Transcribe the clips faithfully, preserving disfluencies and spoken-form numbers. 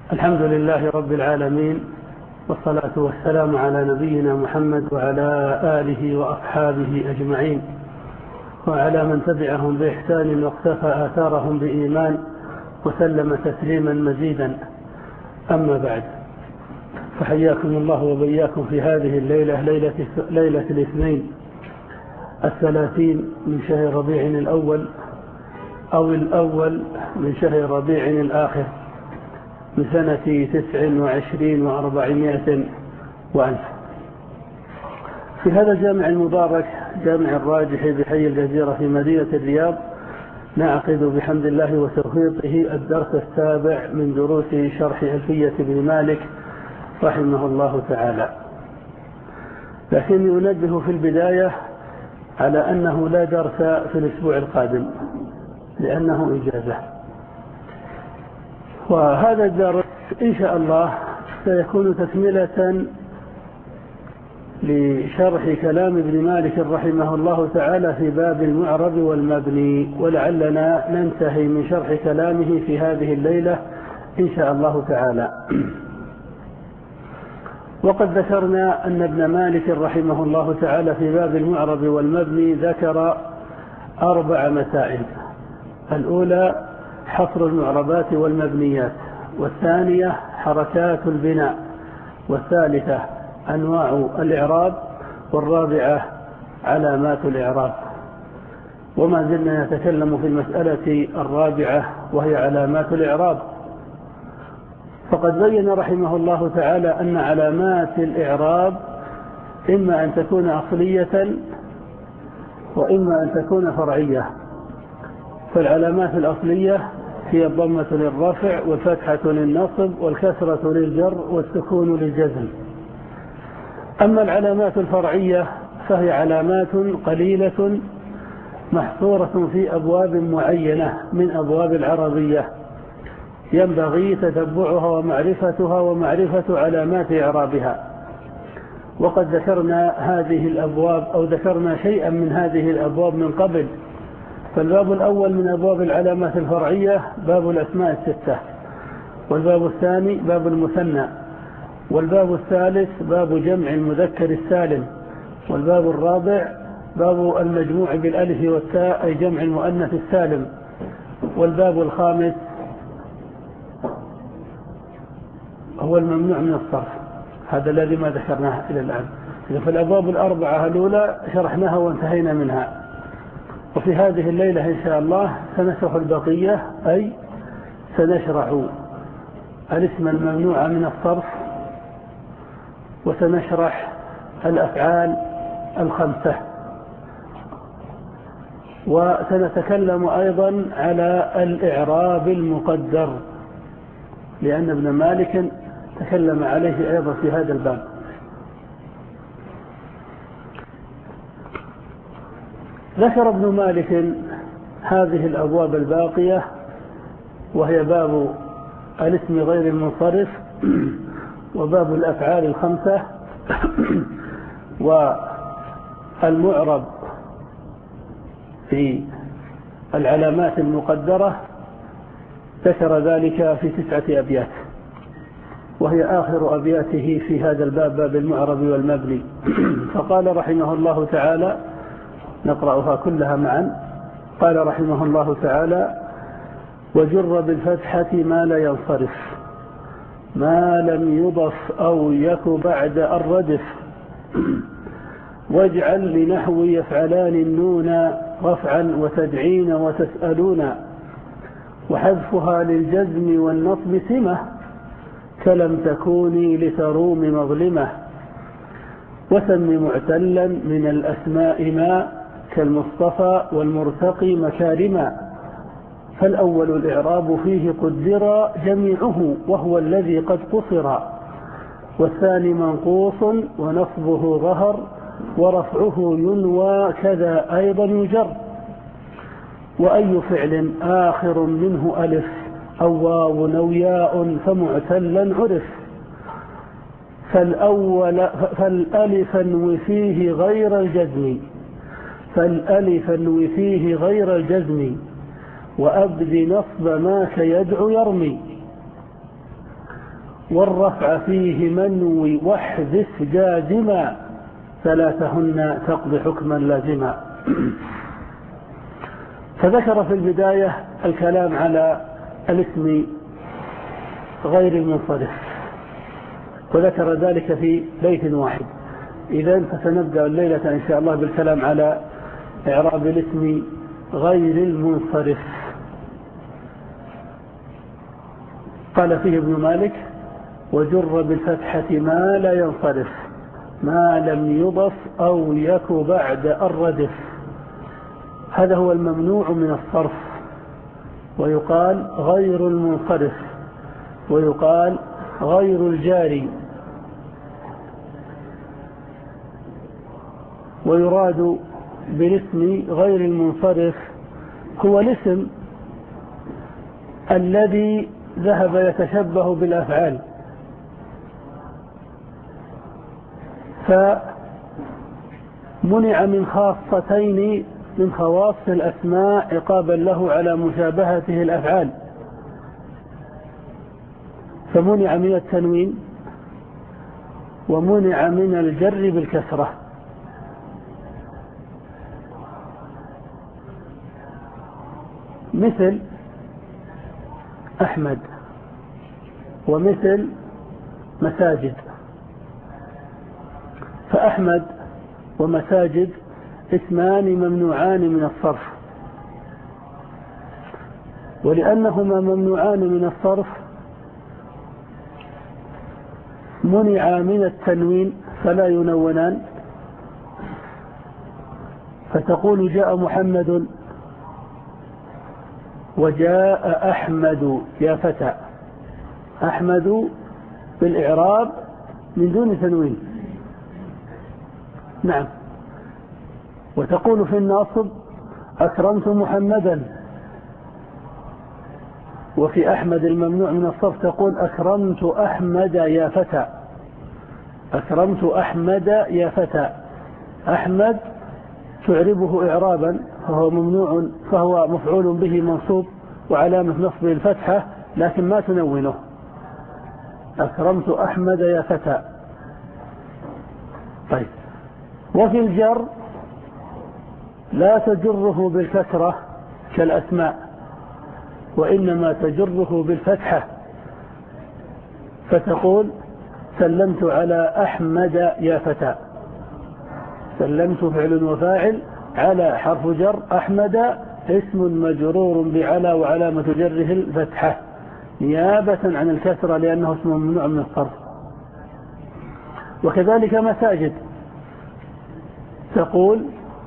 الحمد لله رب العالمين، والصلاة والسلام على نبينا محمد وعلى آله وأصحابه أجمعين، وعلى من تبعهم بإحسان واقتفى آثارهم بإيمان وسلم تسليما مزيدا. أما بعد، فحياكم الله وبياكم في هذه الليلة، ليلة, ليلة الاثنين الثلاثين من شهر ربيع الأول، أو الأول من شهر ربيع الآخر، من سنة تسع وعشرين وأربعمائة وألف، في هذا الجامع المبارك، جامع الراجح بحي الجزيرة في مدينة الرياض، نعقد بحمد الله وتوفيقه الدرس السابع من دروس شرح ألفية بن مالك رحمه الله تعالى. لكني أنبه في البداية على أنه لا درس في الأسبوع القادم لأنه إجازة، وهذا الدرس إن شاء الله سيكون تكملة لشرح كلام ابن مالك رحمه الله تعالى في باب المعرب والمبني، ولعلنا ننتهي من شرح كلامه في هذه الليلة إن شاء الله تعالى. وقد ذكرنا أن ابن مالك رحمه الله تعالى في باب المعرب والمبني ذكر أربع مسائل: الأولى حصر المعربات والمبنيات، والثانية حركات البناء، والثالثة أنواع الإعراب، والرابعة علامات الإعراب. وما زلنا نتكلم في المسألة الرابعة وهي علامات الإعراب. فقد بين رحمه الله تعالى أن علامات الإعراب إما أن تكون أصلية وإما أن تكون فرعية. فالعلامات الأصلية هي الضمة للرفع، والفتحة للنصب، والكسرة للجر، والسكون للجزم. أما العلامات الفرعية فهي علامات قليلة محصورة في أبواب معينة من أبواب العربية، ينبغي تتبعها ومعرفتها ومعرفة علامات إعرابها. وقد ذكرنا هذه الأبواب أو ذكرنا شيئا من هذه الأبواب من قبل. فالباب الأول من أبواب العلامات الفرعية باب الأسماء الستة، والباب الثاني باب المثنى، والباب الثالث باب جمع المذكر السالم، والباب الرابع باب المجموع بالألف والتاء أي جمع المؤنث السالم، والباب الخامس هو الممنوع من الصرف، هذا الذي ما ذكرناه إلى الآن. فالأبواب الأربعة الأولى شرحناها وانتهينا منها، وفي هذه الليلة إن شاء الله سنشرح البقية، أي سنشرح الاسم الممنوع من الصرف، وسنشرح الأفعال الخمسة، وسنتكلم أيضا على الإعراب المقدر، لأن ابن مالك تكلم عليه أيضا في هذا الباب. ذكر ابن مالك هذه الأبواب الباقية، وهي باب الاسم غير المنصرف، وباب الأفعال الخمسة، والمعرب في العلامات المقدرة، ذكر ذلك في تسعة أبيات، وهي آخر أبياته في هذا الباب، باب المعرب والمبني. فقال رحمه الله تعالى، نقرأها كلها معا. قال رحمه الله تعالى: وجر بالفتحة ما لا ينصرف، ما لم يضف أو يك بعد الردف، واجعل لنحو يفعلان النون رفعا وتدعين وتسألون، وحذفها للجزم والنصب سمة، كلم تكوني لتروم مظلمة، وسم معتلا من الأسماء ما كالمصطفى والمرتقي مكارما، فالأول الإعراب فيه قدر جميعه وهو الذي قد قصر، والثاني منقوص ونصبه ظهر، ورفعه ينوى كذا أيضا يجر، وأي فعل آخر منه ألف أو واو أو ياء فمعتلا عرف، فالأول فالألف انو فيه غير الجزم فالألف انو فيه غير الجزم وأبد نصب ما كيدعو يرمي. والرفع فيه منوي واحذف جازما ثلاثهن تقضي حكما لازما. فذكر في البداية الكلام على الاسم غير المنصرف، وذكر ذلك في بيت واحد. إذن فسنبدأ الليلة إن شاء الله بالكلام على إعراب الاسم غير المنصرف. قال فيه ابن مالك: وجر بالفتحة ما لا ينصرف ما لم يضف أو يك بعد الردف. هذا هو الممنوع من الصرف، ويقال غير المنصرف، ويقال غير الجاري. ويراد بالاسم غير المنصرف هو الاسم الذي ذهب يتشبه بالأفعال، فمنع من خاصتين من خواص الأسماء عقابا له على مشابهته الأفعال، فمنع من التنوين ومنع من الجر بالكسرة. مثل أحمد ومثل مساجد. فأحمد ومساجد اسمان ممنوعان من الصرف، ولأنهما ممنوعان من الصرف منع من التنوين فلا ينونان، فتقول جاء محمد وجاء أحمد يا فتى. أحمد بالإعراب من دون تنوين. نعم. وتقول في الناصب أكرمت محمدا، وفي أحمد الممنوع من الصرف تقول أكرمت أحمد يا فتى. أكرمت أحمد يا فتى. أحمد تعربه إعرابا فهو ممنوع، فهو مفعول به منصوب وعلامة نصبه الفتحة، لكن ما تنونه. أكرمت أحمد يا فتى. طيب. وفي الجر لا تجره بالكسرة كالأسماء، وإنما تجره بالفتحة، فتقول سلمت على أحمد يا فتى. سلمت فعل وفاعل، على حرف جر، أحمد اسم مجرور بعلى وعلامة جره الفتحة نيابة عن الكسرة لأنه اسم ممنوع من الصرف. وكذلك مساجد، تقول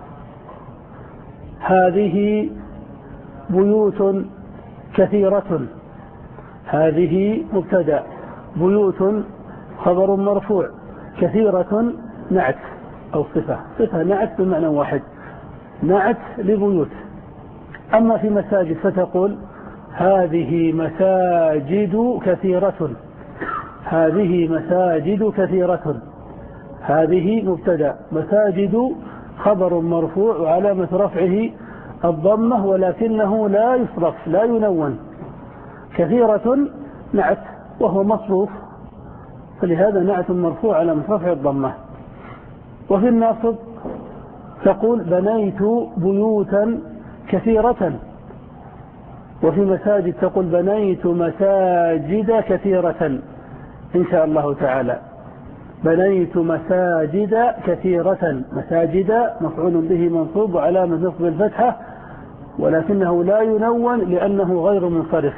هذه بيوت كثيرة. هذه مبتدأ، بيوت خبر مرفوع، كثيرة نعت أو صفة. صفة نعت بمعنى واحد، نعت لبيوت. أما في مساجد فتقول هذه مساجد كثيرة. هذه مساجد كثيرة. هذه مبتدأ، مساجد خبر مرفوع وعلامة رفعه الضمة ولكنه لا يصرف لا ينون. كثيرة نعت وهو مصروف، فلهذا نعت مرفوع علامة رفع الضمة. وفي الناصب تقول بنيت بيوتا كثيرة. وفي مساجد تقول بنيت مساجد كثيرة إن شاء الله تعالى. بنيت مساجد كثيرة. مساجد مفعول به منصوب وعلامة نصب الفتحة، ولكنه لا ينون لأنه غير منصرف.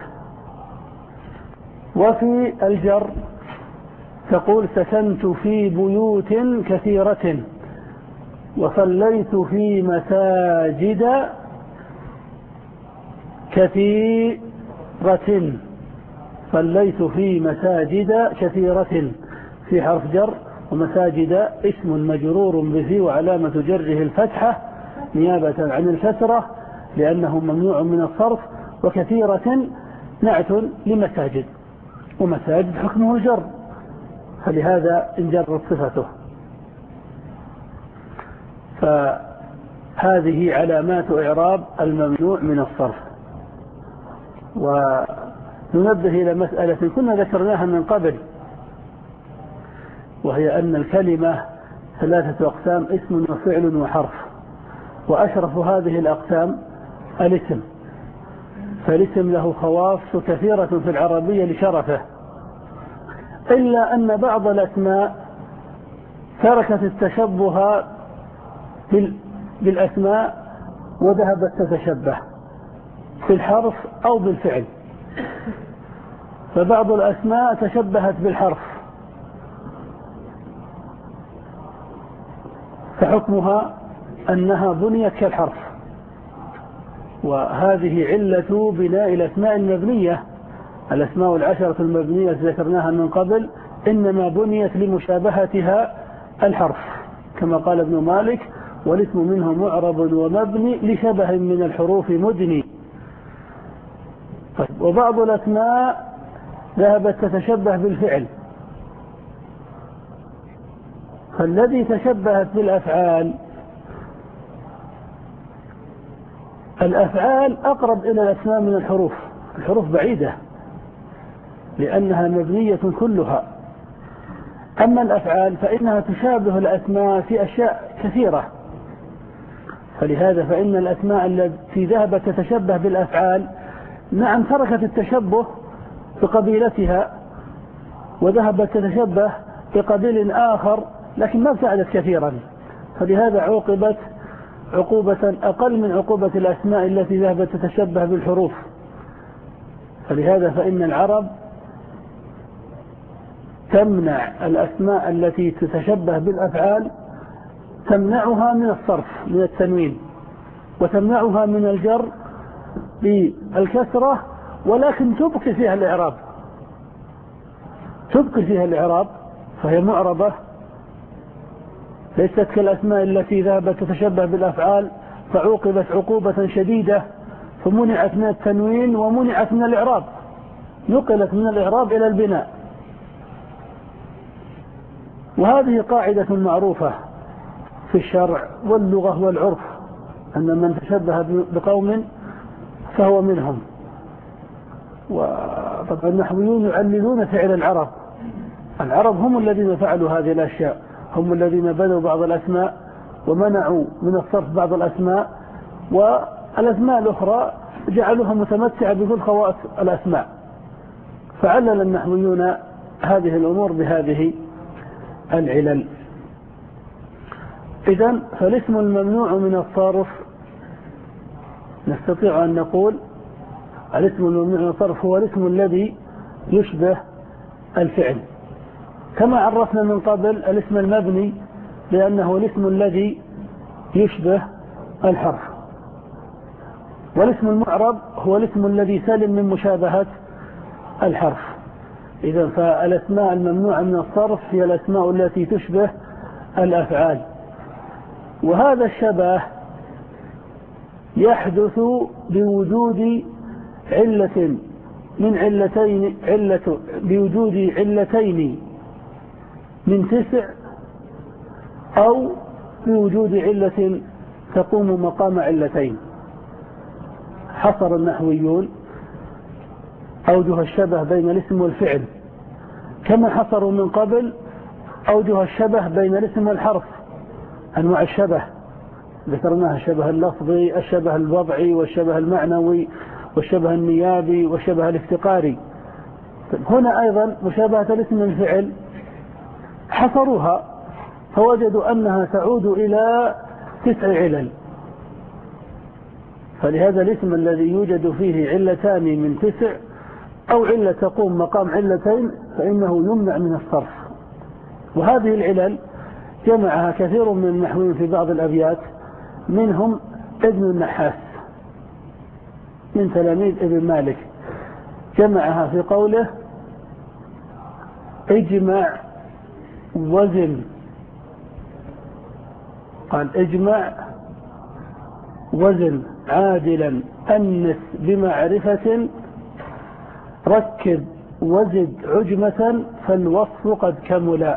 وفي الجر تقول سكنت في بيوت كثيرة، وصليت في مساجد كثيرة. صليت في مساجد كثيرة في حرف جر، ومساجد اسم مجرور به وعلامة جره الفتحة نيابة عن الكسرة لأنه ممنوع من الصرف، وكثيرة نعت لمساجد، ومساجد حكمه الجر، فلهذا انجرت صفته. فهذه علامات إعراب الممنوع من الصرف. وننبه إلى مسألة كنا ذكرناها من قبل وهي أن الكلمة ثلاثة أقسام: اسم وفعل وحرف، وأشرف هذه الأقسام الاسم، فالاسم له خواص كثيرة في العربية لشرفه، إلا أن بعض الأسماء تركت التشبه بالأسماء وذهبت تتشبه بالحرف أو بالفعل. فبعض الأسماء تشبهت بالحرف فحكمها أنها بنيت كالحرف، وهذه علة بناء الأسماء المبنية. الأسماء العشرة المبنية ذكرناها من قبل إنما بنيت لمشابهتها الحرف، كما قال ابن مالك: والاسم منه معرب ومبني لشبه من الحروف مدني. طيب، وبعض الأسماء ذهبت تتشبه بالفعل، فالذي تشبهت بالأفعال، الأفعال أقرب إلى الأسماء من الحروف، الحروف بعيدة لأنها مبنية كلها، أما الأفعال فإنها تشابه الأسماء في أشياء كثيرة. فلهذا فإن الأسماء التي ذهبت تتشبه بالأفعال نعم تركت التشبه بقبيلتها وذهبت تتشبه بقبيل آخر، لكن ما ابتعدت كثيرا، فلهذا عوقبت عقوبة أقل من عقوبة الأسماء التي ذهبت تتشبه بالحروف. فلهذا فإن العرب تمنع الأسماء التي تتشبه بالأفعال، تمنعها من الصرف من التنوين، وتمنعها من الجر بالكسرة، ولكن تبقي فيها الإعراب، تبقي فيها الإعراب فهي معربة، ليست كالأسماء التي ذهبت تتشبه بالأفعال فعوقبت عقوبة شديدة فمنعت من التنوين ومنعت من الإعراب، نقلت من الإعراب إلى البناء. وهذه قاعدة معروفة في الشرع واللغة والعرف، أن من تشبه بقوم فهو منهم. وطبعا النحويون يعللون فعل العرب، العرب هم الذين فعلوا هذه الأشياء، هم الذين بدوا بعض الأسماء ومنعوا من الصرف بعض الأسماء، والأسماء الأخرى جعلوها متمتعة بكل خواص الأسماء. فعلل النحويون هذه الأمور بهذه العلل. إذن فالاسم الممنوع من الصرف نستطيع أن نقول الاسم الممنوع من الصرف هو الاسم الذي يشبه الفعل، كما عرفنا من قبل الاسم المبني لأنه الاسم الذي يشبه الحرف، والاسم المعرب هو الاسم الذي سلم من مشابهة الحرف. إذن فالأسماء الممنوعة من الصرف هي الأسماء التي تشبه الأفعال، وهذا الشبه يحدث بوجود علة من علتين علة بوجود علتين من تسع، أو بوجود علة تقوم مقام علتين. حصر النحويون أوجه الشبه بين الاسم والفعل، كما حصروا من قبل أوجه الشبه بين الاسم والحرف. أنواع الشبه ذكرناها: الشبه اللفظي، الشبه الوضعي، والشبه المعنوي، والشبه النيابي، والشبه الافتقاري. هنا أيضا مشابهة الاسم والفعل حصروها فوجدوا أنها تعود إلى تسع علل، فلهذا الاسم الذي يوجد فيه علتان من تسع أو علة تقوم مقام علتين فإنه يمنع من الصرف. وهذه العلل جمعها كثير من النحويين في بعض الأبيات، منهم ابن النحاس من تلاميذ ابن مالك، جمعها في قوله: اجمع وزن، قال: اجمع وزن عادلا أنس بمعرفة، ركب وزد عجمة فالوصف قد كملا.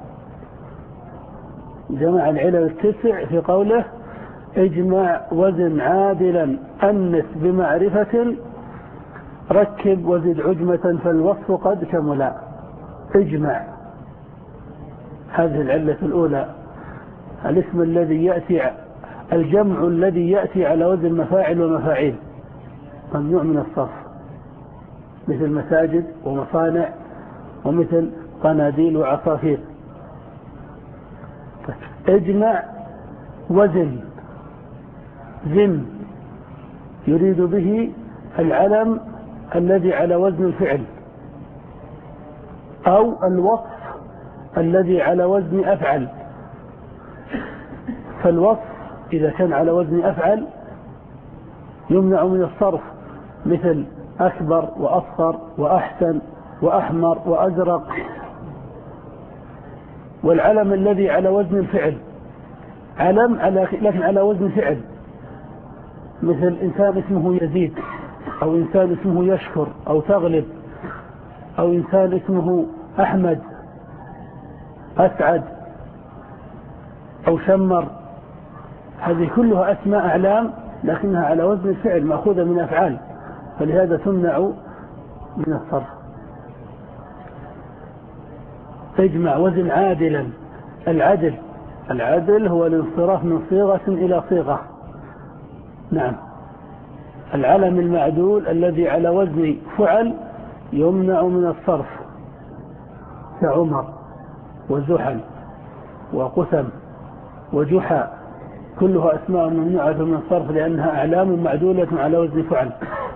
جمع العلل التسع في قوله: اجمع وزن عادلا أنس بمعرفة، ركب وزد عجمة فالوصف قد كملا. اجمع هذه العلة الأولى. الاسم الذي يأتي الجمع الذي يأتي على وزن مفاعل ومفاعيل ممنوع من الصرف، مثل مساجد ومصانع ومثل قناديل وعصافير. اجمع وزن زن يريد به العلم الذي على وزن الفعل أو الوصف الذي على وزن أفعل. فالوصف إذا كان على وزن أفعل يمنع من الصرف، مثل أكبر وأصغر وأحسن وأحمر وأزرق. والعلم الذي على وزن الفعل علم على لكن على وزن فعل، مثل إنسان اسمه يزيد، أو إنسان اسمه يشكر أو تغلب، أو إنسان اسمه أحمد أسعد أو شمر. هذه كلها أسماء أعلام لكنها على وزن الفعل مأخوذة من أفعال، فلهذا تمنع من الصرف. اجمع وزن عادلا. العدل العدل هو الانصراف من صيغة إلى صيغة. نعم. العلم المعدول الذي على وزن فعل يمنع من الصرف، كعمر وزحل وقسم وجحا، كلها أسماء ممنوعة من الصرف لأنها أعلام معدولة على وزن فعل.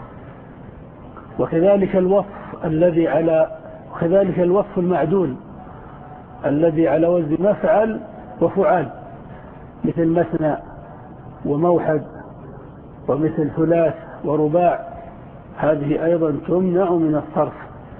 وكذلك الوصف الذي على وكذلك الوصف المعدول الذي على وزن مفعل وفعال، مثل مثنى وموحد ومثل ثلاث ورباع، هذه أيضا تمنع من الصرف.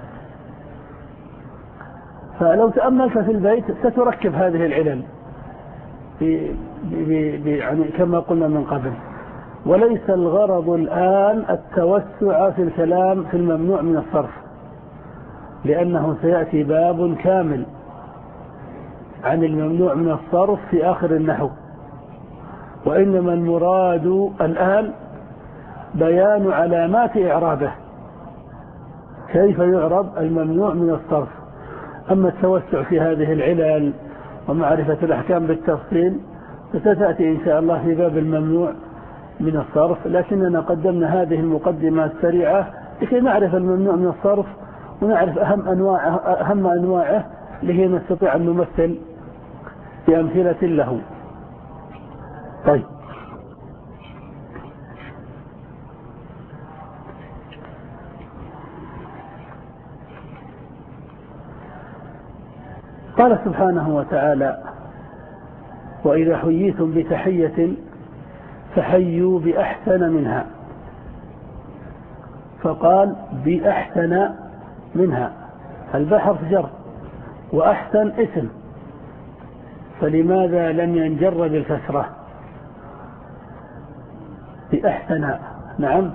فلو تأملت في البيت ستركب هذه العلل ب... ب... يعني كما قلنا من قبل. وليس الغرض الآن التوسع في الكلام في الممنوع من الصرف، لأنه سيأتي باب كامل عن الممنوع من الصرف في آخر النحو. وإنما المراد الآن بيان علامات إعرابه، كيف يعرب الممنوع من الصرف. أما التوسع في هذه العلل ومعرفة الأحكام بالتفصيل ستأتي إن شاء الله في باب الممنوع من الصرف، لكننا قدمنا هذه المقدمة السريعة لكي نعرف الممنوع من الصرف ونعرف أهم أنواعه, أهم أنواعه لكي نستطيع أن نمثل بأمثلة له. طيب، قال سبحانه وتعالى: وإذا حييتم بتحية فحيوا بأحسن منها. فقال بأحسن منها، البحر جر وأحسن اسم، فلماذا لم ينجر بالكسرة؟ بأحسن، نعم،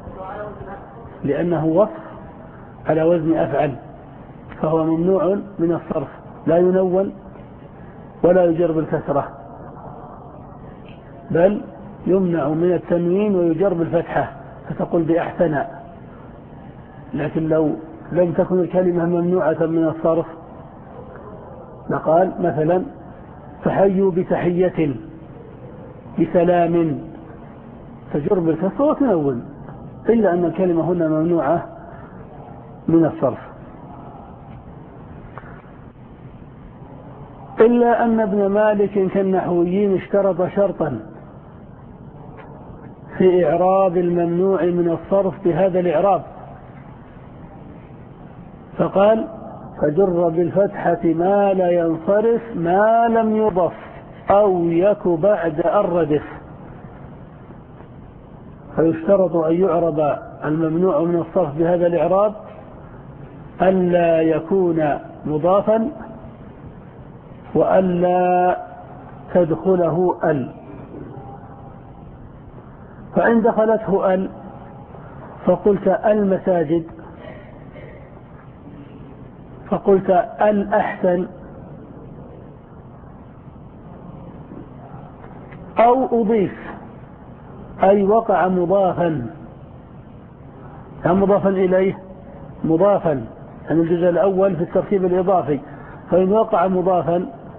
لأنه وصف على وزن أفعل، فهو ممنوع من الصرف، لا ينون ولا يجر بالكسرة، بل يمنع من التنوين ويجر بالفتحة، فتقول بأحسن. لكن لو لم تكن الكلمة ممنوعة من الصرف لقال مثلا فحيوا بتحية بسلام، تجر بالكسرة وتنون، إلا أن الكلمة هنا ممنوعة من الصرف. إلا أن ابن مالك كالنحويين اشترط شرطا في إعراب الممنوع من الصرف بهذا الإعراب، فقال فجر بالفتحة ما لا ينصرف ما لم يضف أو يك بعد الردف. فيشترط أن يعرب الممنوع من الصرف بهذا الإعراب ألا يكون مضافا وألا تدخله ال، فإن دخلته ال فقلت المساجد، فقلت الأحسن، أو أضيف أي وقع مضافا، كان مضافا إليه مضافا، يعني الجزء الأول في التركيب الإضافي، فإن وقع مضافا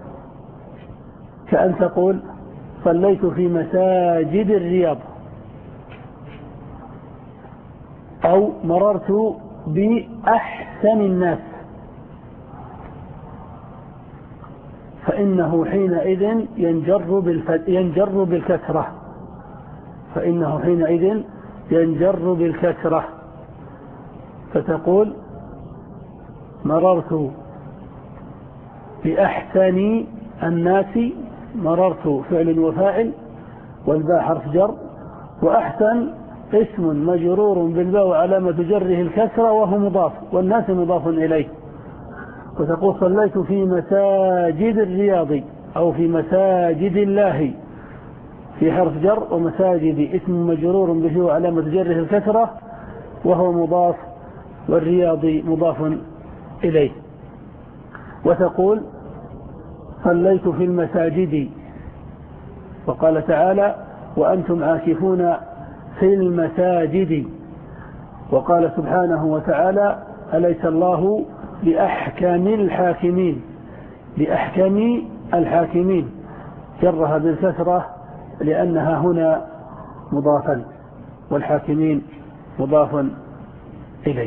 كأن تقول صليت في مساجد الرياض، أو مررت بأحسن الناس، فإنه حينئذ ينجر ينجر بالكسرة فإنه حينئذ ينجر بالكسرة فتقول مررت بأحسن الناس، مررت فعل وفاعل والباء حرف جر، وأحسن اسم مجرور بالباء وعلامة جره الكسرة وهو مضاف، والناس مضاف إليه. وتقول صليت في مساجد الرياض أو في مساجد الله، في حرف جر، ومساجد اسم مجرور به وعلامة جره الكسرة وهو مضاف، والرياض مضاف إليه. وتقول صليت في المساجد، وقال تعالى وأنتم عاكفون في المساجد، وقال سبحانه وتعالى أليس الله بأحكم الحاكمين، بأحكم الحاكمين، جرها بالكسرة لأنها هنا مضافا، والحاكمين مضاف إليه.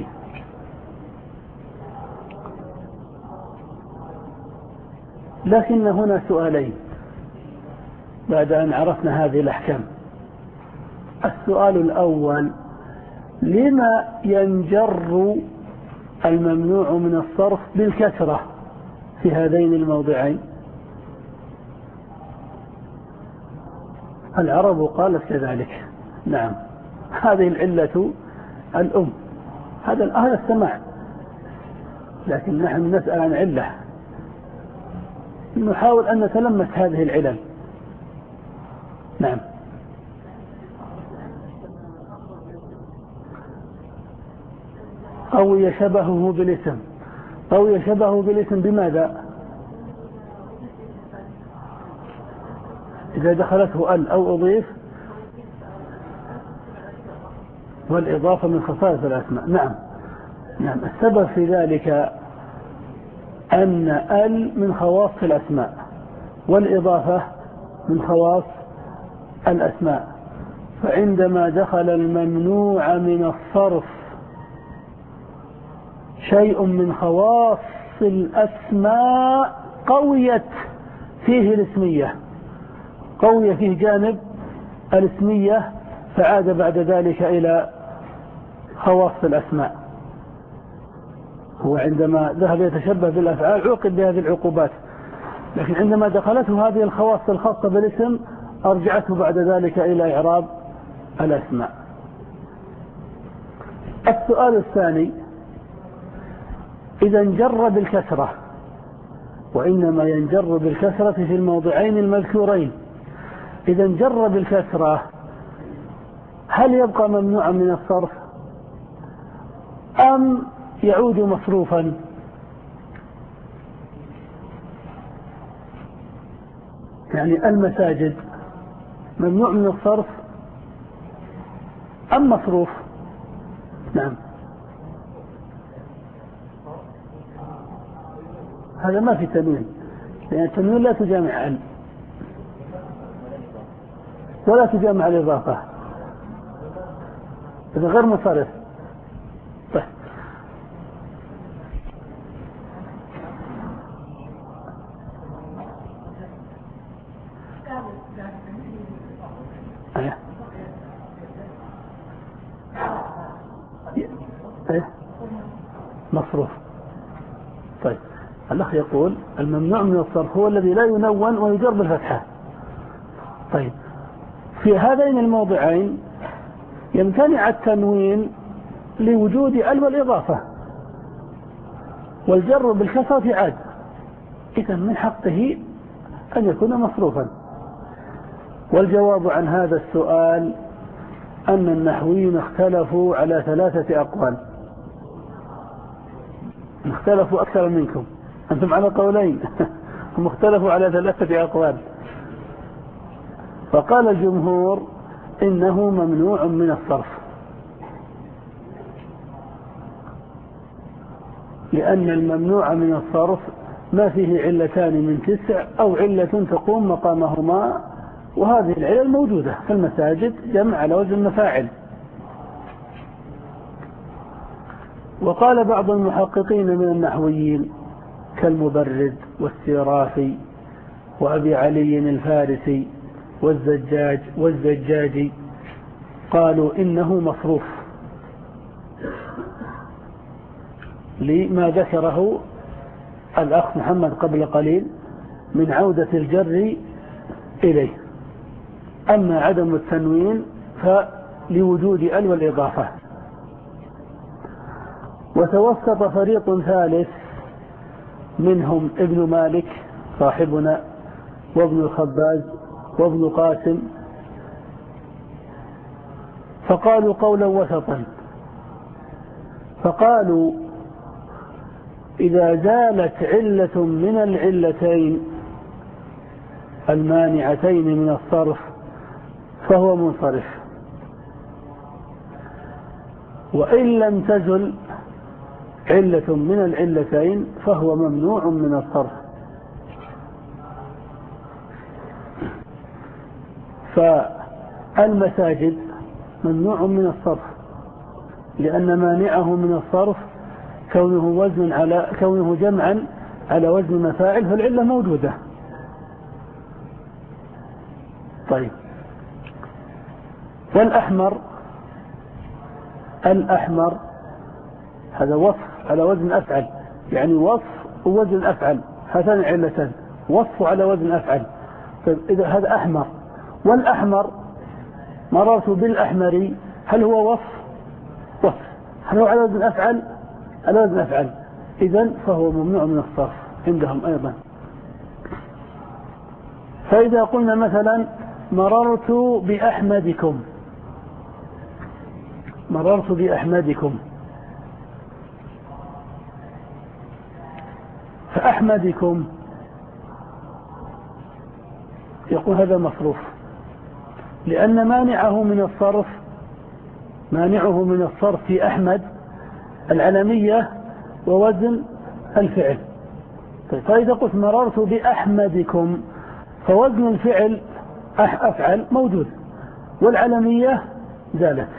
لكن هنا سؤالين بعد أن عرفنا هذه الأحكام. السؤال الأول: لما ينجر الممنوع من الصرف بالكسرة في هذين الموضعين؟ العرب قالت كذلك. نعم، هذه العلة الأم، هذا هذا السماع، لكن نحن نسأل عن علة، نحاول أن نتلمس هذه العلل. نعم. قوي شبهه بالاسم. قوي شبهه بالاسم بماذا؟ إذا دخلته ال أو أضيف، والإضافة من خصائص الأسماء. نعم نعم السبب في ذلك أن ال من خواص الأسماء، والإضافة من خواص الأسماء، فعندما دخل الممنوع من الصرف شيء من خواص الأسماء قويت فيه الاسمية، قوية فيه جانب الاسمية، فعاد بعد ذلك إلى خواص الأسماء. هو عندما ذهب يتشبه بالأفعال عوقب بهذه العقوبات، لكن عندما دخلته هذه الخواص الخاصة بالاسم أرجعته بعد ذلك إلى إعراب الأسماء. السؤال الثاني: إذا انجر بالكسرة، وإنما ينجر بالكسرة في الموضعين المذكورين، إذا انجر بالكسرة هل يبقى ممنوعا من الصرف أم يعود مصروفا؟ يعني المساجد ممنوع من الصرف أم مصروف؟ نعم، هذا ما في تنوين، لأن التنوين لا تجامع عن ولا تجامع الإضافة، هذا غير مصرف. طيب، ايه ايه مصروف. طيب، الأخ يقول الممنوع من الصرف هو الذي لا ينون ويجر بالفتحة. طيب، في هذين الموضعين يمتنع التنوين لوجود ال والإضافة، والجر بالكسرة عاد، إذا من حقه أن يكون مصروفا. والجواب عن هذا السؤال أن النحويين اختلفوا على ثلاثة أقوال، اختلفوا أكثر منكم، أنتم على قولين هم اختلفوا على ثلاثة أقوال. فقال الجمهور إنه ممنوع من الصرف، لأن الممنوع من الصرف ما فيه علتان من تسع أو علة تقوم مقامهما، وهذه العلل موجودة في المساجد جمع على وزن مفاعل. وقال بعض المحققين من النحويين كالمبرد والسيرافي وأبي علي الفارسي والزجاج والزجاجي قالوا إنه مصروف لما ذكره الأخ محمد قبل قليل من عودة الجر إليه. أما عدم التنوين فلوجود ال والإضافة. وتوسط فريق ثالث منهم ابن مالك صاحبنا وابن الخباز وابن قاسم، فقالوا قولا وسطا، فقالوا إذا زالت علة من العلتين المانعتين من الصرف فهو منصرف، وإن لم تزل علة من العلتين فهو ممنوع من الصرف. فالمساجد ممنوع من الصرف لأن مانعه من الصرف كونه وزن على كونه جمعا على وزن مفاعل، فالعلة موجودة. طيب، والأحمر الأحمر هذا وصف على وزن أفعل، يعني وصف ووزن أفعل، هاتان علتان، وصف على وزن أفعل. طيب إذا هذا أحمر، والأحمر مررت بالأحمر، هل هو وصف؟ وصف. هل هو على وزن أفعل؟ على وزن أفعل، إذن فهو ممنوع من الصرف عندهم أيضا. فإذا قلنا مثلا مررت بأحمدكم، مررت بأحمدكم، فأحمدكم يقول هذا مصروف لأن مانعه من الصرف مانعه من الصرف في أحمد العلمية ووزن الفعل. فإذا قلت مررت بأحمدكم فوزن الفعل أفعل موجود والعلمية زالت،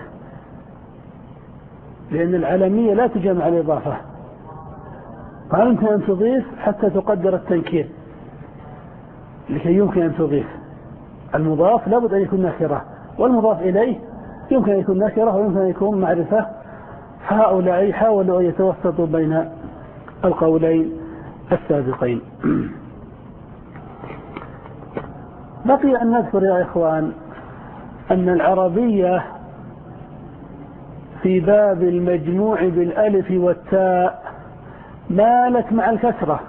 لأن العلمية لا تجمع على الإضافة، فيمكن أن تضيف حتى تقدر التنكير لكي يمكن أن تضيف. المضاف لابد أن يكون نكرة، والمضاف إليه يمكن أن يكون نكرة ويمكن أن يكون معرفة. هؤلاء حاولوا أن يتوسطوا بين القولين السابقين. بقي أن نذكر يا إخوان أن العربية في باب المجموع بالألف والتاء مالت مع الكسرة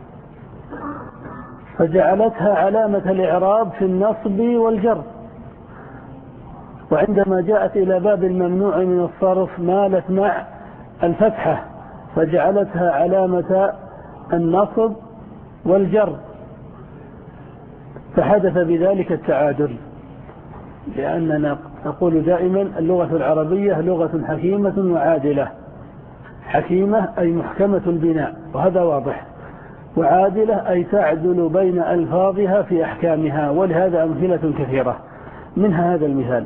فجعلتها علامة الإعراب في النصب والجر، وعندما جاءت إلى باب الممنوع من الصرف مالت مع الفتحة فجعلتها علامة النصب والجر، فحدث بذلك التعادل. لأننا نقول دائما اللغة العربية لغة حكيمة وعادلة. حكيمة أي محكمة البناء وهذا واضح، وعادلة أي تعدل بين ألفاظها في أحكامها، ولهذا أمثلة كثيرة منها هذا المثال.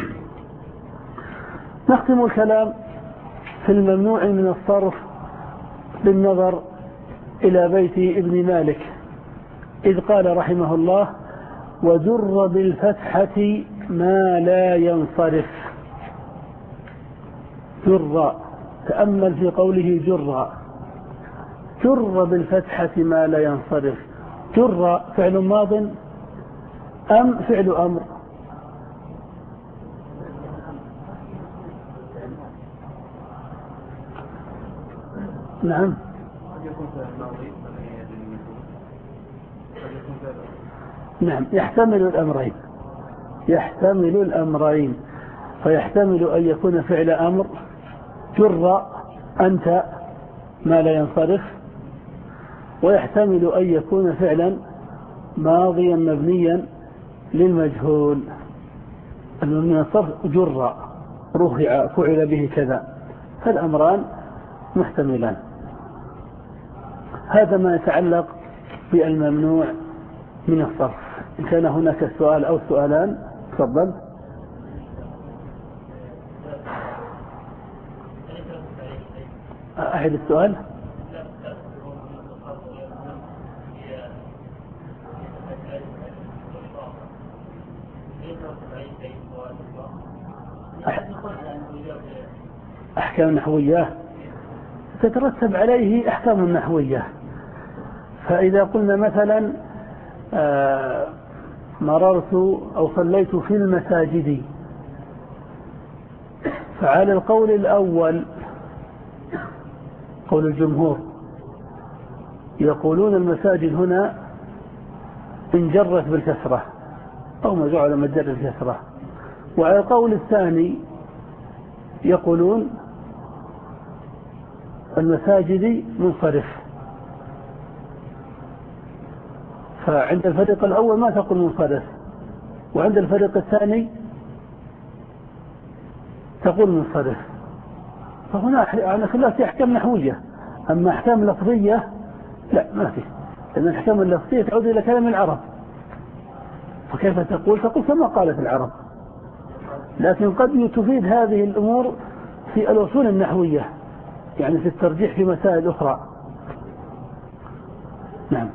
نختم الكلام في الممنوع من الصرف بالنظر إلى بيت ابن مالك إذ قال رحمه الله: وجر بالفتحة ما لا ينصرف. جر، تأمل في قوله جر، جر بالفتحة ما لا ينصرف. جر فعل ماض أم فعل أمر؟ نعم، نعم، يحتمل الأمرين، يحتمل الأمرين، فيحتمل أن يكون فعل أمر جر أنت ما لا ينصرف، ويحتمل أن يكون فعلا ماضيا مبنيا للمجهول. المبني من الصرف جر رفع فعل به كذا، فالأمران محتملان. هذا ما يتعلق بالممنوع من الصرف. إن كان هناك سؤال أو سؤالان تفضل. أحد السؤال. أحكام نحوية تترتب عليه أحكام نحوية. فإذا قلنا مثلا مررت أو صليت في المساجد، فعلى القول الأول قول الجمهور يقولون المساجد هنا انجرت بالكسرة أو ما جعل مجر الكسرة، وعلى القول الثاني يقولون المساجد منصرف. فعند الفريق الأول ما تقول منصرف، وعند الفريق الثاني تقول منصرف. فهنا خلاف في أحكام نحوية. أما أحكام لفظية لا ما في، لأن الأحكام اللفظية تعود إلى كلام العرب، فكيف تقول؟ تقول كما قالت العرب. لكن قد تفيد هذه الأمور في الأصول النحوية، يعني في الترجيح في مسائل أخرى. نعم.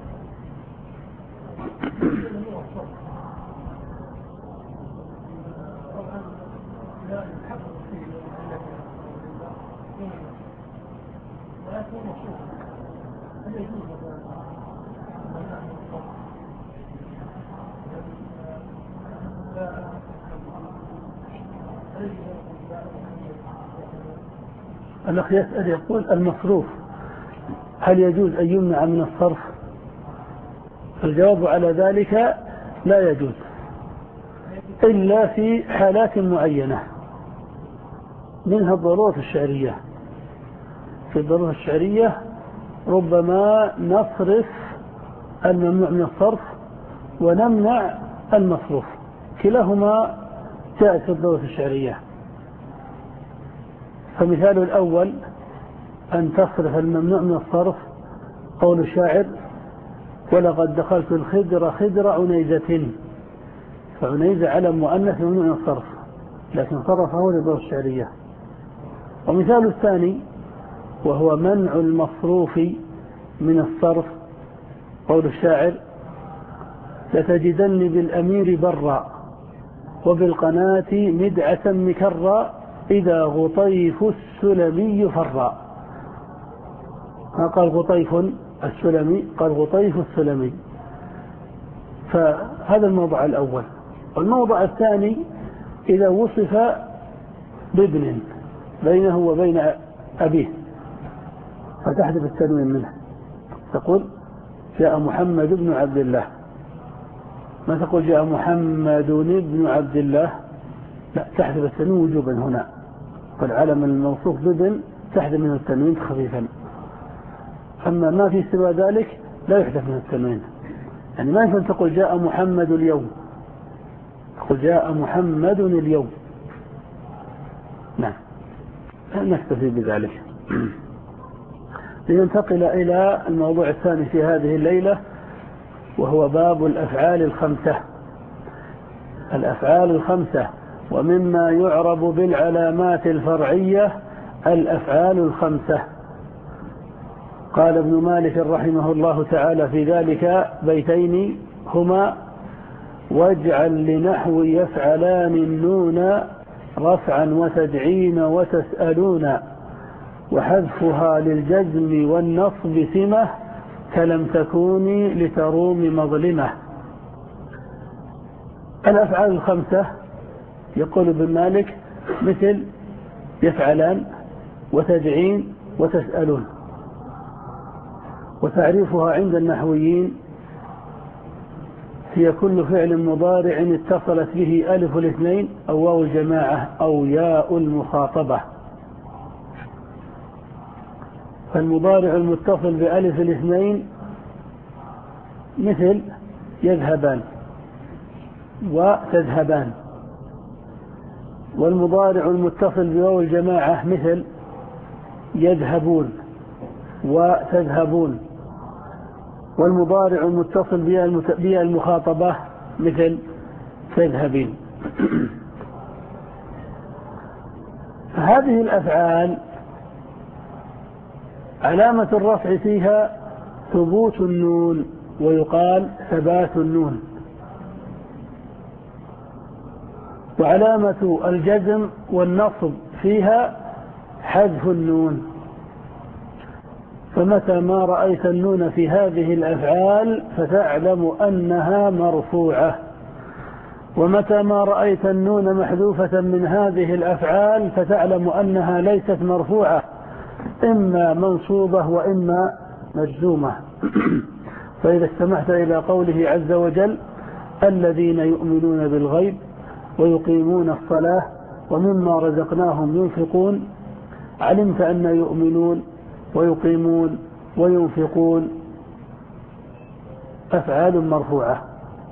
الأخ يسأل يقول المصروف هل يجوز أن يمنع من الصرف؟ الجواب على ذلك لا يجوز إلا في حالات معينة، منها الضرورة الشعرية. في الضرورة الشعرية ربما نصرف الممنوع من الصرف ونمنع المصروف، كلاهما جاء في الضرورة الشعرية. فمثال الأول أن تصرف الممنوع من الصرف قول الشاعر ولقد دخلت الخدر خدر عنيزة، فعنيزة علم مؤنث ممنوع من الصرف لكن صرفه للضرورة الشعرية. ومثال الثاني وهو منع المصروف من الصرف قول الشاعر لتجدن بالأمير برا وبالقناة مدعة مكرا إذا غطيف السلمي فرا. ما قال غطيف السلمي، قال غطيف السلمي. فهذا الموضع الأول. والموضع الثاني إذا وصف بابن بينه وبين أبيه فتحذف التنوين منه، تقول جاء محمد بن عبد الله، ما تقول جاء محمد بن عبد الله، لا، تحذف التنوين وجوبا هنا. فالعلم الموصوف بابن تحذف منه التنوين خفيفا، أما ما في سوى ذلك لا يحذف منه التنوين. يعني ما يمكن تقول جاء محمد اليوم، تقول جاء محمد اليوم. نعم، نكتفي بذلك. لننتقل إلى الموضوع الثاني في هذه الليلة، وهو باب الأفعال الخمسة. الأفعال الخمسة، ومما يعرب بالعلامات الفرعية الأفعال الخمسة. قال ابن مالك رحمه الله تعالى في ذلك بيتين هما واجعل لنحو يفعلان النون رفعا وتدعين وتسألون وحذفها للجزم والنصب سمة كلم تكوني لتروم مظلمة. الأفعال الخمسة يقول ابن مالك مثل يفعلان وتدعين وتسألون. وتعريفها عند النحويين هي كل فعل مضارع اتصلت به ألف الاثنين أو واو الجماعة أو ياء المخاطبة. فالمضارع المتصل بألف الاثنين مثل يذهبان وتذهبان، والمضارع المتصل بواو الجماعة مثل يذهبون وتذهبون. والمضارع المتصل بها المخاطبة مثل تذهبين. هذه الأفعال علامة الرفع فيها ثبوت النون، ويقال ثبات النون. وعلامة الجزم والنصب فيها حذف النون. فمتى ما رأيت النون في هذه الأفعال فتعلم أنها مرفوعة، ومتى ما رأيت النون محذوفة من هذه الأفعال فتعلم أنها ليست مرفوعة، إما منصوبة وإما مجزومة. فإذا استمعت إلى قوله عز وجل: الذين يؤمنون بالغيب ويقيمون الصلاة ومما رزقناهم ينفقون، علمت أن يؤمنون ويقيمون وينفقون أفعال مرفوعة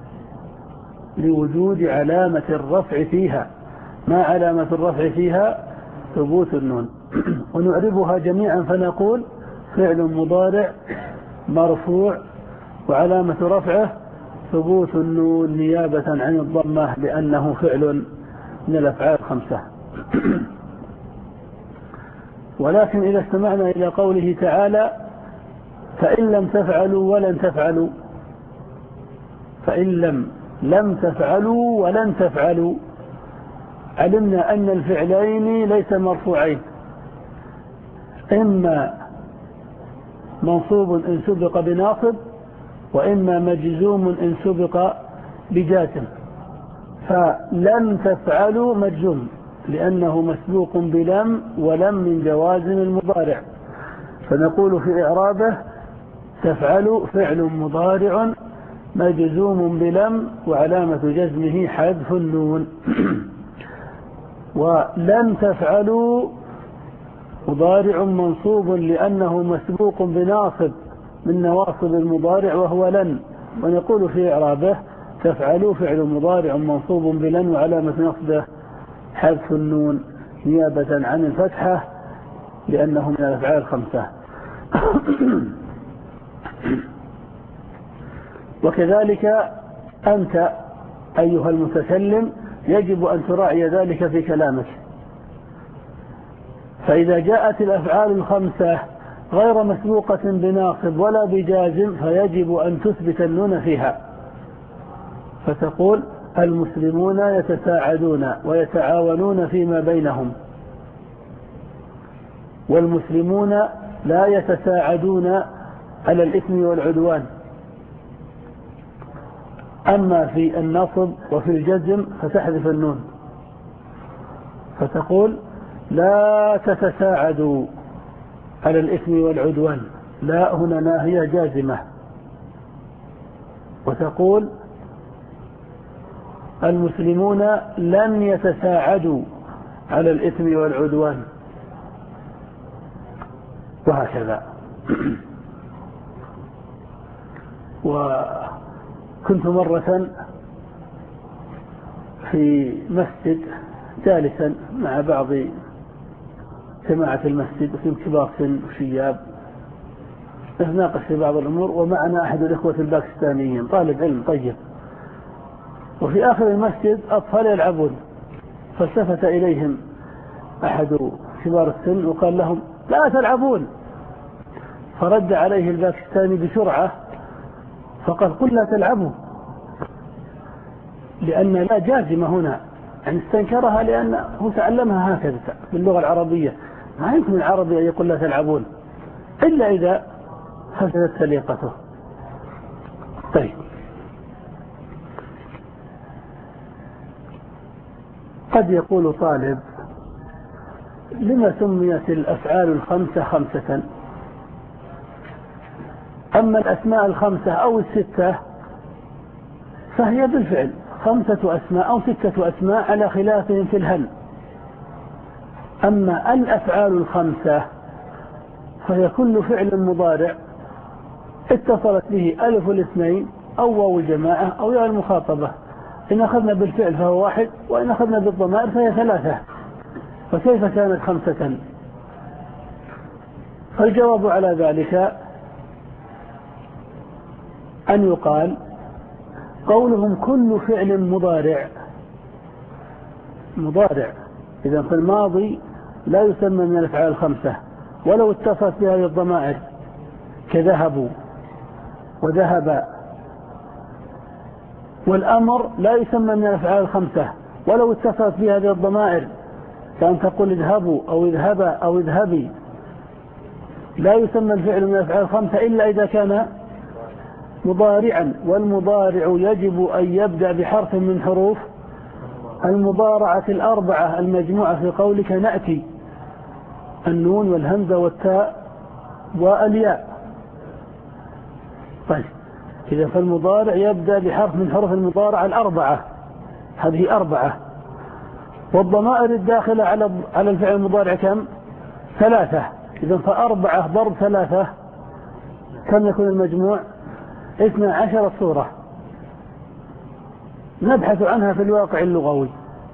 لوجود علامة الرفع فيها. ما علامة الرفع فيها؟ ثبوت النون. ونعربها جميعا فنقول: فعل مضارع مرفوع وعلامة رفعه ثبوت النون نيابة عن الضمة، لأنه فعل من الأفعال الخمسة. ولكن إذا استمعنا إلى قوله تعالى: فإن لم تفعلوا ولن تفعلوا، فإن لم لم تفعلوا ولن تفعلوا، علمنا أن الفعلين ليس مرفوعين، إما منصوب إن سبق بناصب، وإما مجزوم إن سبق بجازم. فلن تفعلوا مجزوم لأنه مسبوق بلم، ولم من جوازم المضارع، فنقول في إعرابه: تفعل فعل مضارع مجزوم بلم وعلامة جزمه حذف النون. ولن تفعلوا مضارع منصوب لأنه مسبوق بناصب من نواصب المضارع وهو لن، ونقول في إعرابه: تفعلوا فعل مضارع منصوب بلن وعلامة نصبه حذف النون نيابة عن الفتحة لأنه من الأفعال الخمسة. وكذلك أنت أيها المتكلم يجب أن تراعي ذلك في كلامك. فإذا جاءت الأفعال الخمسة غير مسبوقة بناصب ولا بجازم فيجب أن تثبت النون فيها، فتقول: المسلمون يتساعدون ويتعاونون فيما بينهم، والمسلمون لا يتساعدون على الإثم والعدوان. أما في النصب وفي الجزم فتحذف النون فتقول: لا تتساعدوا على الإثم والعدوان، لا هنا ناهية جازمة. وتقول: المسلمون لن يتساعدوا على الإثم والعدوان، وهكذا. وكنت مرة في مسجد جالسا مع بعض جماعة المسجد في كبار سن وشياب، نتناقش في بعض الأمور، ومعنا أحد الإخوة الباكستانيين طالب علم طيب، وفي آخر المسجد أطفال يلعبون، فالتفت إليهم أحد كبار السن وقال لهم: لا تلعبون. فرد عليه الباكستاني بسرعة فقال: قل لا تلعبوا، لأن لا جازمة هنا، يعني استنكرها لأنه تعلمها هكذا باللغة العربية، ما يمكن العربي أن يقول لا تلعبون إلا إذا فسدت سليقته. طيب، قد يقول طالب: لما سميت الأفعال الخمسة خمسة؟ أما الأسماء الخمسة أو الستة فهي بالفعل خمسة أسماء أو ستة أسماء على خلافهم في الهل. أما الأفعال الخمسة فهي كل فعل مضارع اتصلت به ألف الاثنين أو واو الجماعة أو ياء المخاطبة. إن أخذنا بالفعل فهو واحد، وإن أخذنا بالضمائر فهي ثلاثة. فكيف كانت خمسة؟ فالجواب على ذلك أن يقال قولهم كل فعل مضارع مضارع إذا في الماضي لا يسمى من الأفعال الخمسة ولو اتصلت بهذه الضمائر كذهبوا وذهب، والأمر لا يسمى من الأفعال الخمسة ولو اتصلت بهذه الضمائر كأن تقول اذهبوا أو اذهبا أو اذهبي، لا يسمى الفعل من الأفعال الخمسة إلا إذا كان مضارعا، والمضارع يجب أن يبدأ بحرف من حروف المضارعة الأربعة المجموعة في قولك نأتي، النون والهمزة والتاء والياء. طيب إذا فالمضارع يبدأ بحرف من حروف المضارعة الأربعة، هذه أربعة، والضمائر الداخلة على على الفعل المضارع كم؟ ثلاثة. إذا فأربعة ضرب ثلاثة كم يكون المجموع؟ اثنى عشر صورة نبحث عنها في الواقع اللغوي.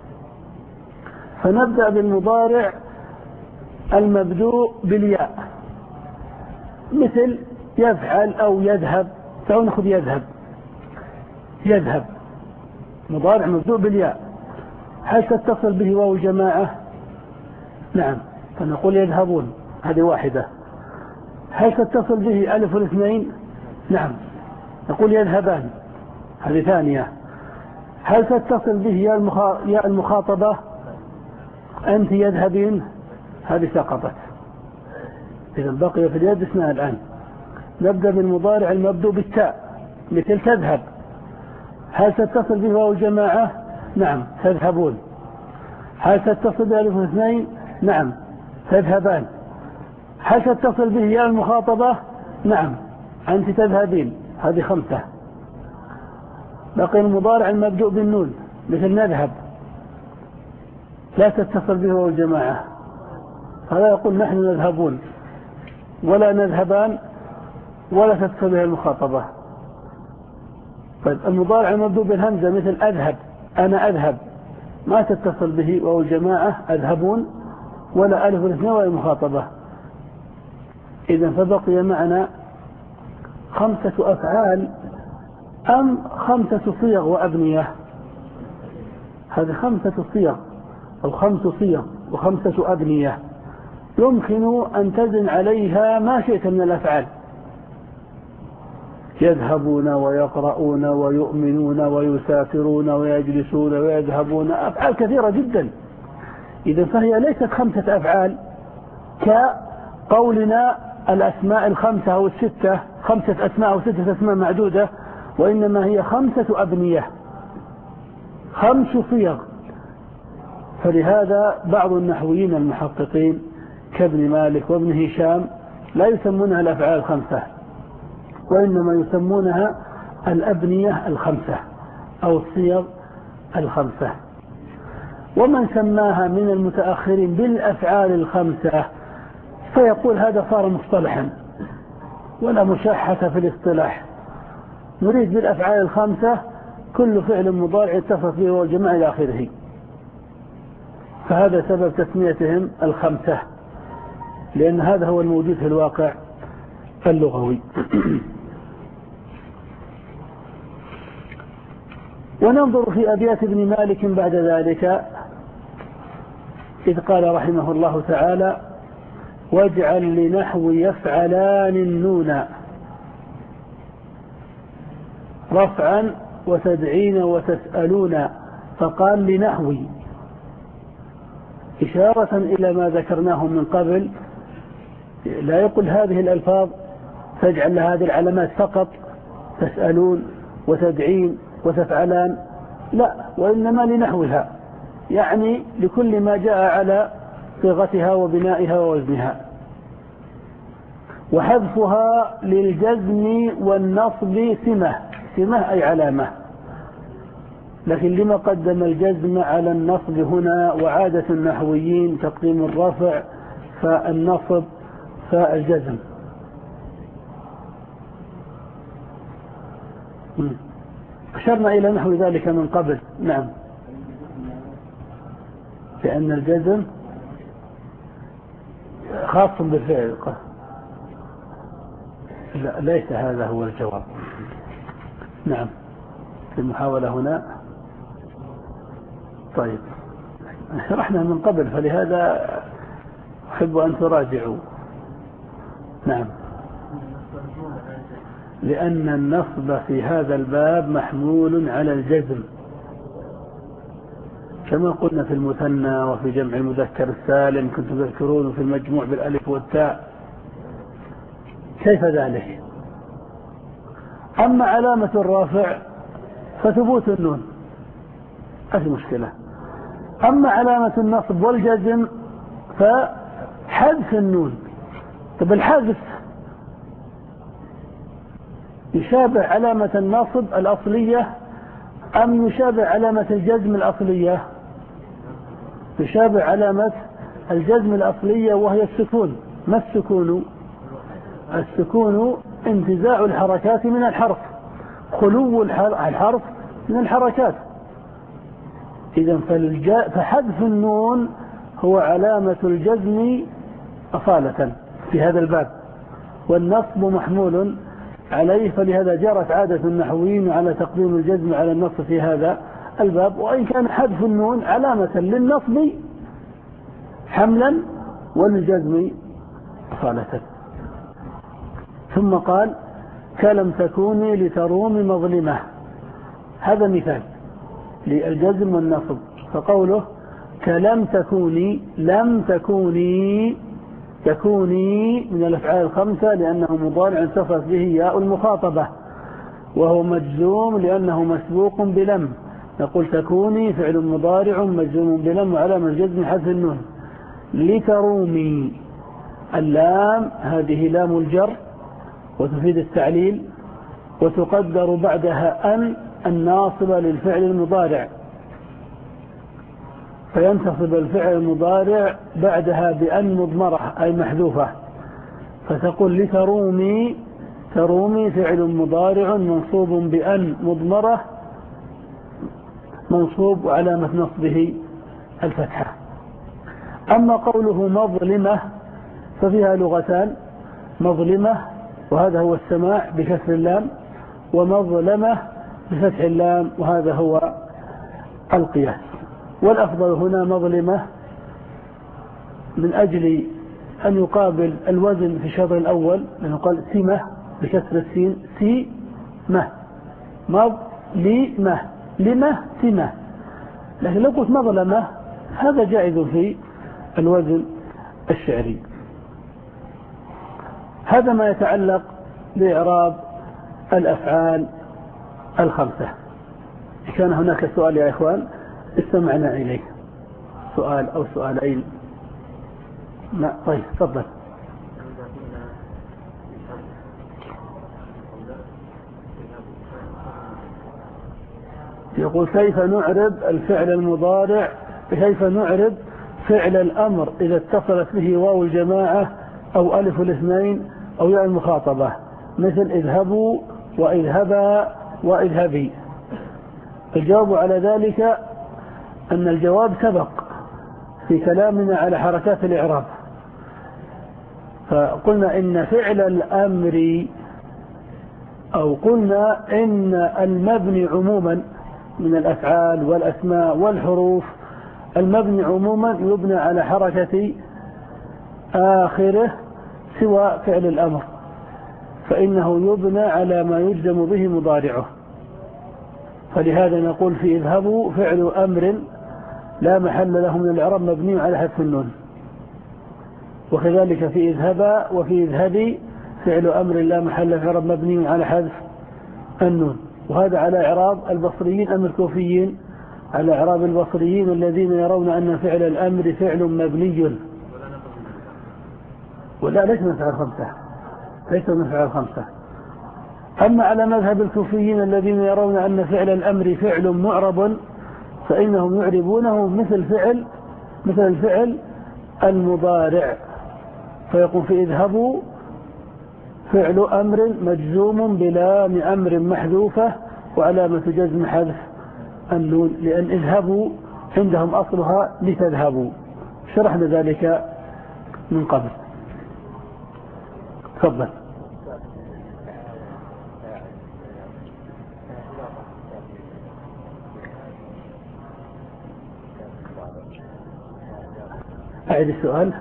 فنبدأ بالمضارع المبدوء بالياء مثل يفعل أو يذهب. تعالوا نأخذ يذهب. يذهب مضارع مبدوء بالياء، هل تتصل به واو جماعة؟ نعم، فنقول يذهبون، هذه واحدة. هل تتصل به ألف الاثنين؟ نعم، نقول يذهبان، هذه ثانية. هل تتصل به ياء المخاطبة؟ أنت يذهبين، هذه سقطت. إذا بقي في اليد اثنان الآن. نبدأ بالمضارع المبدوء بالتاء مثل تذهب. هل تتصل به واو جماعة؟ نعم، تذهبون. هل تتصل به ألف اثنين؟ نعم، تذهبان. هل تتصل به ياء المخاطبة؟ نعم، أنت تذهبين، هذه خمسة. بقي المضارع المبدوء بالنون مثل نذهب، لا تتصل به واو الجماعة، هذا يقول نحن نذهبون، ولا نذهبان، ولا تتصل به المخاطبة. طيب المضارع المبدوء بالهمزة مثل أذهب، أنا أذهب، ما تتصل به واو الجماعة أذهبون، ولا ألف الاثنين ولا المخاطبة. إذا فبقي معنا خمسة أفعال أم خمسة صيغ وأبنية؟ هذه خمسة صيغ أو خمس صيغ وخمسة أبنية يمكن أن تزن عليها ما شئت من الأفعال. يذهبون ويقرؤون ويؤمنون ويسافرون ويجلسون ويذهبون، أفعال كثيرة جدا. إذا فهي ليست خمسة أفعال كقولنا الأسماء الخمسة أو الستة، خمسة أسماء أو ستة أسماء معدودة، وإنما هي خمسة أبنية، خمس صيغ. فلهذا بعض النحويين المحققين كابن مالك وابن هشام لا يسمونها الأفعال الخمسة، وإنما يسمونها الأبنية الخمسة أو الصيغ الخمسة. ومن سماها من المتأخرين بالأفعال الخمسة فيقول هذا صار مصطلحا ولا مشاحة في الاصطلاح، نريد بالأفعال الخمسة كل فعل مضارع اتصل به والجماعة إلى آخره، فهذا سبب تسميتهم الخمسة، لأن هذا هو الموجود في الواقع اللغوي. وننظر في أبيات ابن مالك بعد ذلك، إذ قال رحمه الله تعالى: واجعل لنحو يفعلان النون رفعا وتدعين وتسألون، فقال لنحو إشارة إلى ما ذكرناه من قبل، لا يقول هذه الألفاظ تجعل لها هذه العلامات فقط، تسألون وتدعين وتفعلان، لا، وإنما لنحوها، يعني لكل ما جاء على صيغتها وبنائها ووزنها. وحذفها للجزم والنصب سمة، سمة أي علامة، لكن لما قدم الجزم على النصب هنا؟ وعادة النحويين تقديم الرفع فالنصب فالجزم. أشرنا إلى نحو ذلك من قبل. نعم، لأن الجزم خاص بالفعل. لا ليس هذا هو الجواب. نعم في المحاولة هنا. طيب شرحنا من قبل فلهذا أحب أن تراجعوا. نعم لأن النصب في هذا الباب محمول على الجزم كما قلنا في المثنى وفي جمع المذكر السالم كنتم تذكرون في المجموع بالألف والتاء. كيف ذلك؟ أما علامة الرافع فثبوت النون هذه مشكلة. أما علامة النصب والجزم فحذف النون. طب الحذف يشابه علامة النصب الأصلية أم يشابه علامة الجزم الأصلية؟ يشابه علامة الجزم الأصلية وهي السكون. ما السكون؟ السكون انتزاع الحركات من الحرف، خلو الحرف من الحركات. إذن فحذف النون هو علامة الجزم أصالة في هذا الباب، والنصب محمول عليه، فلهذا جرت عادة النحويين على تقديم الجزم على النصب في هذا الباب، وإن كان حذف النون علامة للنصب حملا وللجزم أصالة. ثم قال كلم تكوني لتروم مظلمة، هذا مثال للجزم والنصب. فقوله كلم تكوني، لم تكوني، تكوني من الأفعال الخمسة لأنه مضارع اتصلت به ياء المخاطبة، وهو مجزوم لأنه مسبوق بلم. نقول تكوني فعل مضارع مجزوم بلم وعلامة الجزم حذف النون. لترومي اللام هذه لام الجر وتفيد التعليل، وتقدر بعدها أن الناصبة للفعل المضارع، فينتصب الفعل المضارع بعدها بأن مضمرة أي محذوفة، فتقول لترومي، ترومي فعل مضارع منصوب بأن مضمرة منصوب وعلامة نصبه الفتحة. أما قوله مظلمة ففيها لغتان، مظلمة وهذا هو السماع بكسر اللام، ومظلمة بفتح اللام وهذا هو القياس. والأفضل هنا مظلمة من أجل أن يقابل الوزن في الشطر الأول، لأنه قال سمة بكسر السين، سمة، مظلمة، لمة سمة. لكن لو قلت مظلمة هذا جائز في الوزن الشعري. هذا ما يتعلق بإعراب الأفعال الخمسة. كان هناك سؤال يا إخوان استمعنا إليه، سؤال أو سؤالين. لا طيب تفضل. يقول كيف نعرب الفعل المضارع، كيف نعرب فعل الأمر إذا اتصلت به واو الجماعة أو ألف الاثنين أو ياء المخاطبة، مثل اذهبوا واذهبا واذهبي. الجواب على ذلك أن الجواب سبق في كلامنا على حركات الإعراب، فقلنا إن فعل الأمر أو قلنا إن المبني عموما من الأفعال والأسماء والحروف، المبني عموما يبنى على حركة آخره سوى فعل الأمر، فإنه يبنى على ما يجزم به مضارعه. فلهذا نقول في اذهبوا فعل أمر لا محل له من الإعراب مبني على حذف النون، وكذلك في اذهبا وفي اذهبي فعل أمر لا محل له من الإعراب مبني على حذف النون. وهذا على إعراب البصريين أم الكوفيين؟ على إعراب البصريين الذين يرون أن فعل الأمر فعل مبني، ولا ليس من فعل خمسة، ليس من فعل خمسة. أما على مذهب الكوفيين الذين يرون أن فعل الأمر فعل معرب، فإنهم يعربونه مثل فعل مثل الفعل المضارع، فيقول في اذهبوا فعل أمر مجزوم بلام أمر محذوفة وعلامة جزم حذف النون، لأن اذهبوا عندهم أصلها لتذهبوا، شرحنا ذلك من قبل. تفضل. أعيد السؤال.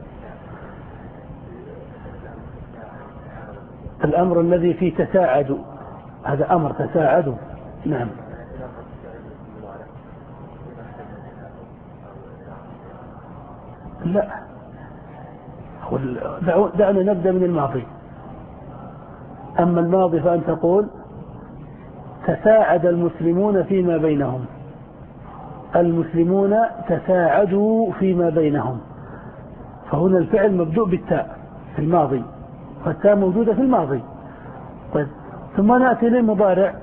الأمر الذي فيه تساعد، هذا أمر تساعد. نعم. لا، دعنا نبدأ من الماضي. أما الماضي فأن تقول تساعد المسلمون فيما بينهم، المسلمون تساعدوا فيما بينهم، فهنا الفعل مبدوء بالتاء في الماضي، فالتاء موجودة في الماضي. طيب، ثم نأتي للمضارع.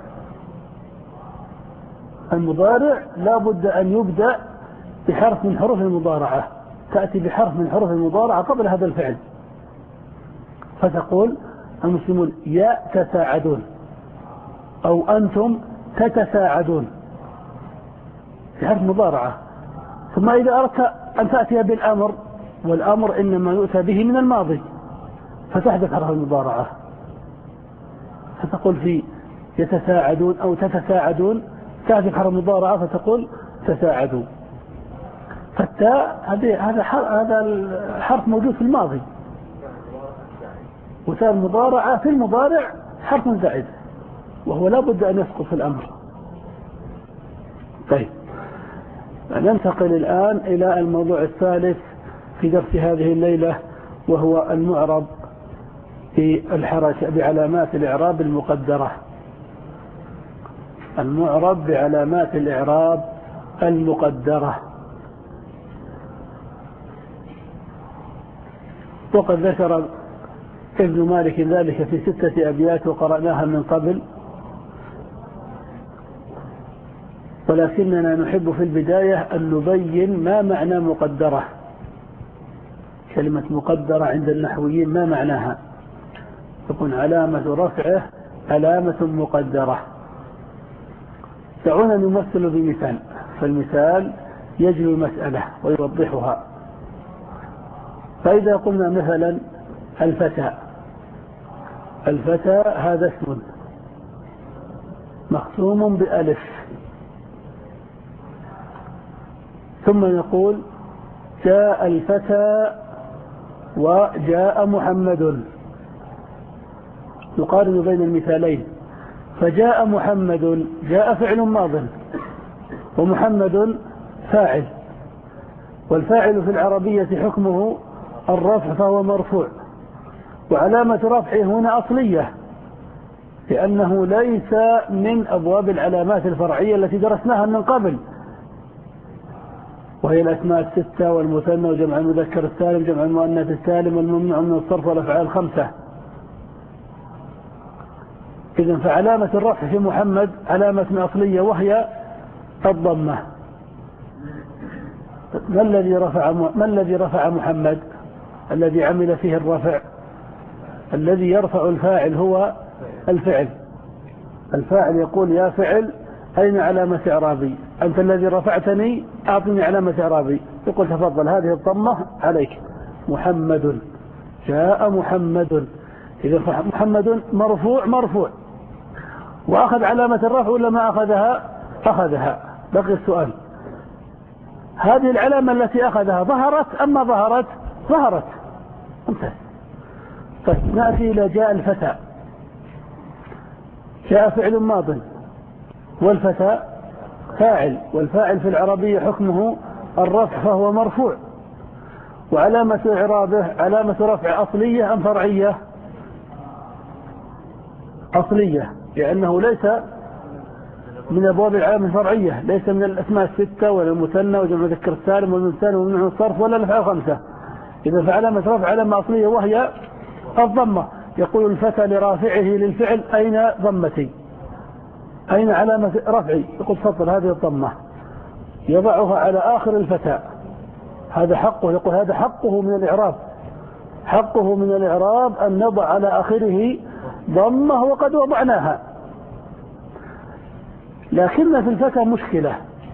المضارع لا بد أن يبدأ بحرف من حروف المضارعة، تأتي بحرف من حروف المضارعة قبل هذا الفعل، فتقول المسلمون يتساعدون أو أنتم تتساعدون في حرف مضارعة. ثم إذا أردت أن تأتي بالأمر، والأمر إنما يؤتى به من الماضي، فتحدث حرف المضارعة، فتقول في يتساعدون أو تتساعدون، تحدث حرف المضارعة فتقول تساعدوا. فالتاء هذا هذا الحرف موجود في الماضي، وتاء المضارعة في المضارع حرف زائد، وهو لا بد أن يسقط في الأمر. طيب، ننتقل الآن إلى الموضوع الثالث في درس هذه الليلة، وهو المعرب بالحركة بعلامات الإعراب المقدرة. المعرب بعلامات الإعراب المقدرة. وقد ذكر ابن مالك ذلك في ستة أبيات وقرأناها من قبل، ولكننا نحب في البداية أن نبين ما معنى مقدرة. كلمة مقدرة عند النحويين ما معناها؟ تكون علامة رفعه علامة مقدرة. دعونا نمثل بمثال، فالمثال يجلو المسألة ويوضحها. فإذا قلنا مثلا الفتى، الفتى هذا اسم مختوم بألف، ثم نقول جاء الفتى وجاء محمد، نقارن بين المثالين. فجاء محمد، جاء فعل ماض ومحمد فاعل، والفاعل في العربية حكمه الرفع فهو مرفوع، وعلامة رفعه هنا أصلية، لأنه ليس من أبواب العلامات الفرعية التي درسناها من قبل، وهي الأسماء الستة والمثنى وجمع المذكر السالم جمع المؤنث السالم والممنوع من الصرف والأفعال الخمسة. إذن فعلامة الرفع في محمد علامة أصلية وهي الضمة. ما الذي رفع ما الذي رفع محمد؟ الذي عمل فيه الرفع، الذي يرفع الفاعل هو الفعل. الفاعل يقول يا فعل أين علامة إعرابي؟ أنت الذي رفعتني، أعطني علامة إعرابي. يقول تفضل هذه الضمة عليك، محمد، جاء محمد. إذا محمد مرفوع مرفوع، وأخذ علامة الرفع ولا ما أخذها؟ أخذها. بقي السؤال، هذه العلامة التي أخذها ظهرت أم ما ظهرت؟ ظهرت. ممتاز. طيب، نأتي إلى جاء الفتى. جاء فعل ماض والفتى فاعل، والفاعل في العربية حكمه الرفع فهو مرفوع، وعلامة إعرابه علامة رفع أصلية أم فرعية؟ أصلية، لأنه ليس من أبواب العلامة الفرعية، ليس من الأسماء الستة ولا المثنى وجمع المذكر السالم والمثنى وممنوع من الصرف ولا الأفعال الخمسة. إذا فعلامة رفع علامة أصلية وهي الضمة. يقول الفتى لرافعه للفعل أين ضمتي؟ أين علامة رفعي؟ يقول تفضل هذه الضمة، يضعها على آخر الفتى، هذا حقه. يقول هذا حقه من الإعراب، حقه من الإعراب أن نضع على آخره ضمة وقد وضعناها. لكن في الفتى مشكلة،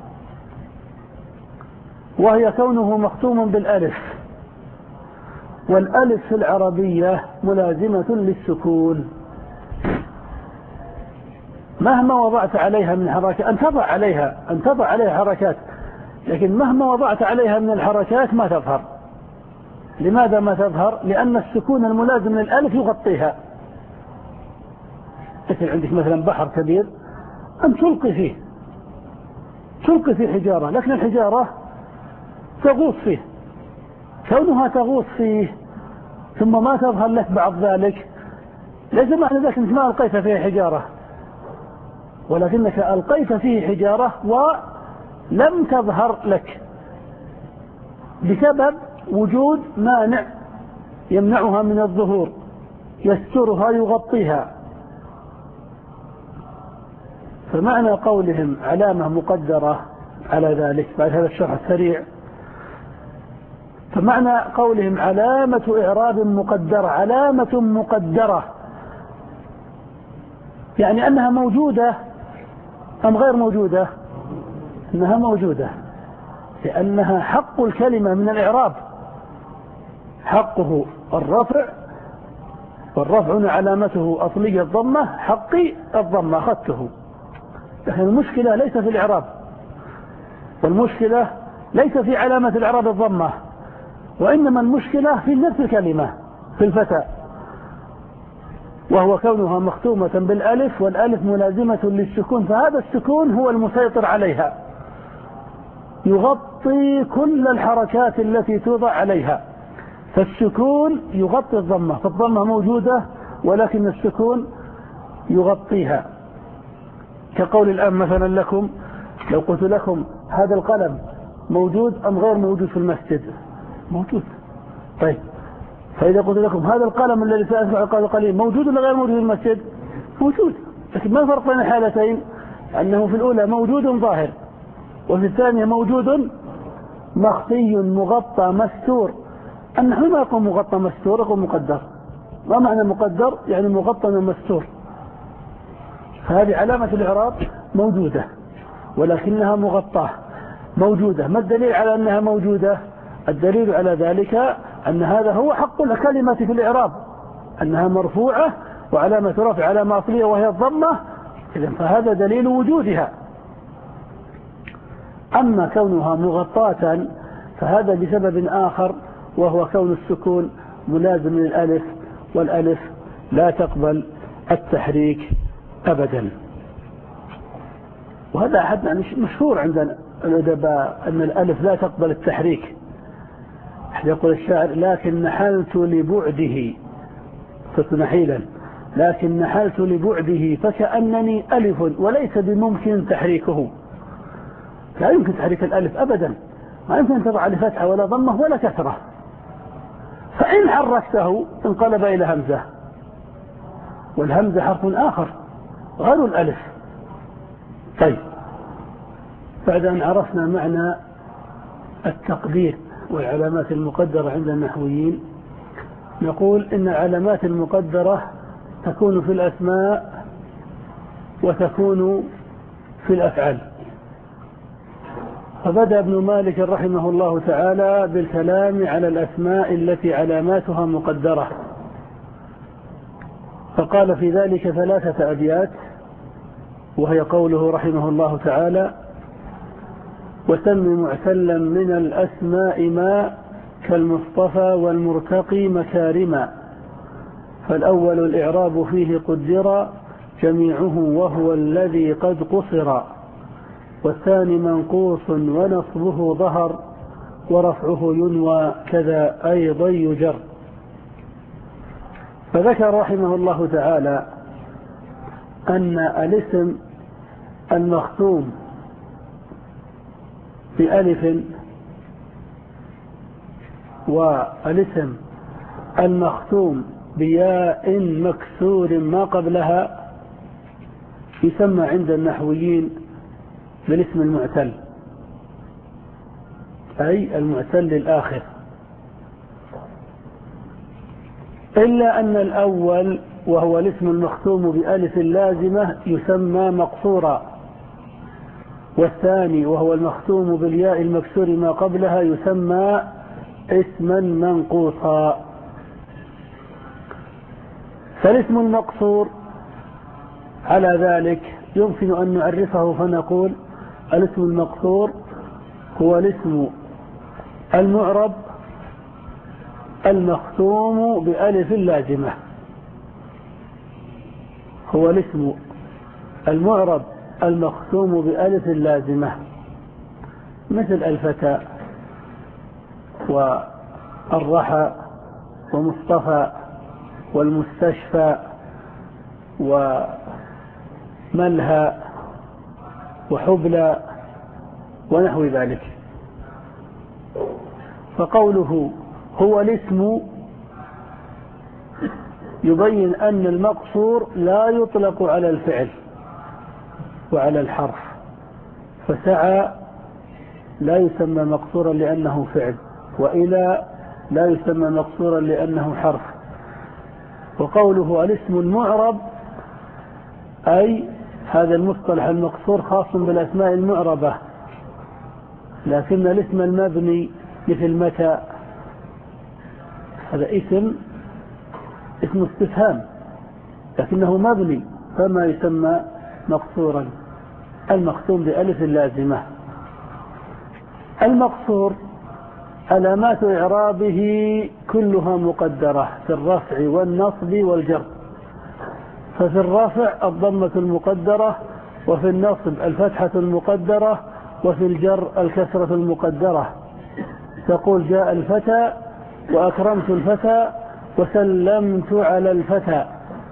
وهي كونه مختوم بالألف، والألف في العربية ملازمة للسكون، مهما وضعت عليها من حركات، أن تضع عليها أن تضع عليها حركات، لكن مهما وضعت عليها من الحركات ما تظهر، لماذا ما تظهر؟ لأن السكون الملازم للألف يغطيها. مثل عندك مثلا بحر كبير أن تلقي فيه تلقي فيه حجارة، لكن الحجارة تغوص فيه، كونها تغوص فيه ثم ما تظهر لك بعد ذلك ليس معنى ذلك أنك ما ألقيت فيه حجارة، ولكنك ألقيت فيه حجارة ولم تظهر لك بسبب وجود مانع يمنعها من الظهور، يسترها يغطيها. فمعنى قولهم علامة مقدرة على ذلك بعد هذا الشرح السريع، فمعنى قولهم علامة إعراب مقدرة، علامة مقدرة يعني أنها موجودة أم غير موجودة؟ أنها موجودة، لأنها حق الكلمة من الإعراب، حقه الرفع، والرفع علامته أصلية الضمة، حقي الضمة أخذته. لكن المشكلة ليس في الإعراب، والمشكلة ليس في علامة الإعراب الضمة، وإنما المشكلة في نفس الكلمة، في الفتى، وهو كونها مختومة بالألف، والألف ملازمة للسكون، فهذا السكون هو المسيطر عليها، يغطي كل الحركات التي توضع عليها. فالسكون يغطي الضمة، فالضمة موجودة ولكن السكون يغطيها. كقول الآن مثلا لكم، لو قلت لكم هذا القلم موجود أم غير موجود في المسجد؟ موجود. طيب، فإذا قلت لكم هذا القلم الذي سأسمع قبل قليل موجود ولا غير موجود في المسجد؟ موجود. لكن ما الفرق بين الحالتين؟ أنه في الأولى موجود ظاهر، وفي الثانية موجود مخفي مغطى مستور. النحو ما يقول مغطى مستور، يقول مقدر. ما معنى مقدر؟ يعني مغطى مستور. فهذه علامة الإعراب موجودة ولكنها مغطاة موجودة. ما الدليل على أنها موجودة؟ الدليل على ذلك أن هذا هو حق الكلمة في الإعراب، أنها مرفوعة وعلامة رفع علامة أصلية وهي الضمة، إذن فهذا دليل وجودها. أما كونها مغطاة فهذا بسبب آخر، وهو كون السكون ملازم للألف، والألف لا تقبل التحريك أبدا. وهذا أحد مشهور عند الأدباء أن الألف لا تقبل التحريك. يقول الشاعر: لكن نحلت لبعده، صرت نحيلا، لكن نحلت لبعده فكأنني ألف وليس بممكن تحريكه. لا يمكن تحريك الألف أبدا، ما يمكن أن تضع لفتحة ولا ضمة ولا كسرة، فإن حركته انقلب إلى همزة، والهمزة حرف آخر غير الألف. طيب، بعد أن عرفنا معنى التقدير والعلامات المقدرة عند النحويين، نقول إن العلامات المقدرة تكون في الأسماء وتكون في الأفعال. فبدأ ابن مالك رحمه الله تعالى بالكلام على الأسماء التي علاماتها مقدرة، فقال في ذلك ثلاثة أبيات، وهي قوله رحمه الله تعالى: وسم معتلا من الأسماء ما كالمصطفى والمرتقي مكارما، فالأول الإعراب فيه قدر جميعه وهو الذي قد قصر، والثاني منقوص ونصبه ظهر ورفعه ينوى كذا أيضا يجر. فذكر رحمه الله تعالى أن الاسم المختوم بألف والاسم المختوم بياء مكسور ما قبلها يسمى عند النحويين بالاسم المعتل، أي المعتل الآخر، إلا أن الأول وهو الاسم المختوم بألف لازمة يسمى مقصورا، والثاني وهو المختوم بالياء المكسور ما قبلها يسمى اسما منقوصا. فالاسم المقصور على ذلك يمكن أن نعرفه فنقول: الاسم المقصور هو الاسم المعرب المختوم بألف لازمة. هو الاسم المعرب المختوم بألف لازمة، مثل الفتى والرحى ومصطفى والمستشفى وملهى وحبلى ونحو ذلك. فقوله هو الاسم يبين أن المقصور لا يطلق على الفعل وعلى الحرف، فسعى لا يسمى مقصورا لأنه فعل، وإلى لا يسمى مقصورا لأنه حرف. وقوله الاسم المعرب أي هذا المصطلح المقصور خاص بالأسماء المعربة، لكن الاسم المبني مثل متى هذا اسم اسم استفهام لكنه مبني فما يسمى مقصورا، المختوم بألف اللازمة. المقصور علامات إعرابه كلها مقدرة في الرفع والنصب والجر. ففي الرفع الضمة المقدرة، وفي النصب الفتحة المقدرة، وفي الجر الكسرة المقدرة. تقول جاء الفتى وأكرمت الفتى وسلمت على الفتى،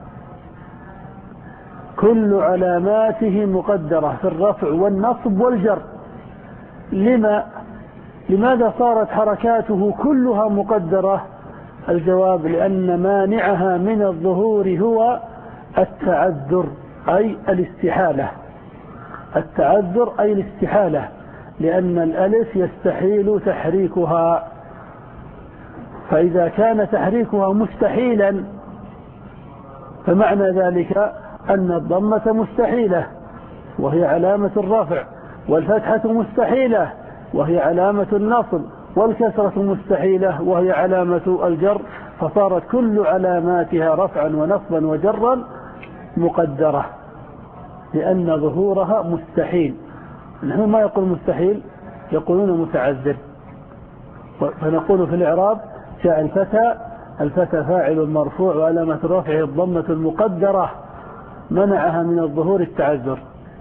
كل علاماته مقدرة في الرفع والنصب والجر. لما لماذا صارت حركاته كلها مقدرة؟ الجواب لأن مانعها من الظهور هو التعذر أي الاستحالة. التعذر أي الاستحالة، لأن الألف يستحيل تحريكها، فإذا كان تحريكها مستحيلا فمعنى ذلك أن الضمة مستحيلة وهي علامة الرفع، والفتحة مستحيلة وهي علامة النصب، والكسرة مستحيلة وهي علامة الجر، فصارت كل علاماتها رفعا ونصبا وجرا مقدرة لأن ظهورها مستحيل. نحن ما يقول مستحيل، يقولون متعذر. فنقول في الإعراب جاء الفتى، الفتى فاعل مرفوع وعلامة رفعه الضمة المقدرة منعها من الظهور التعذر.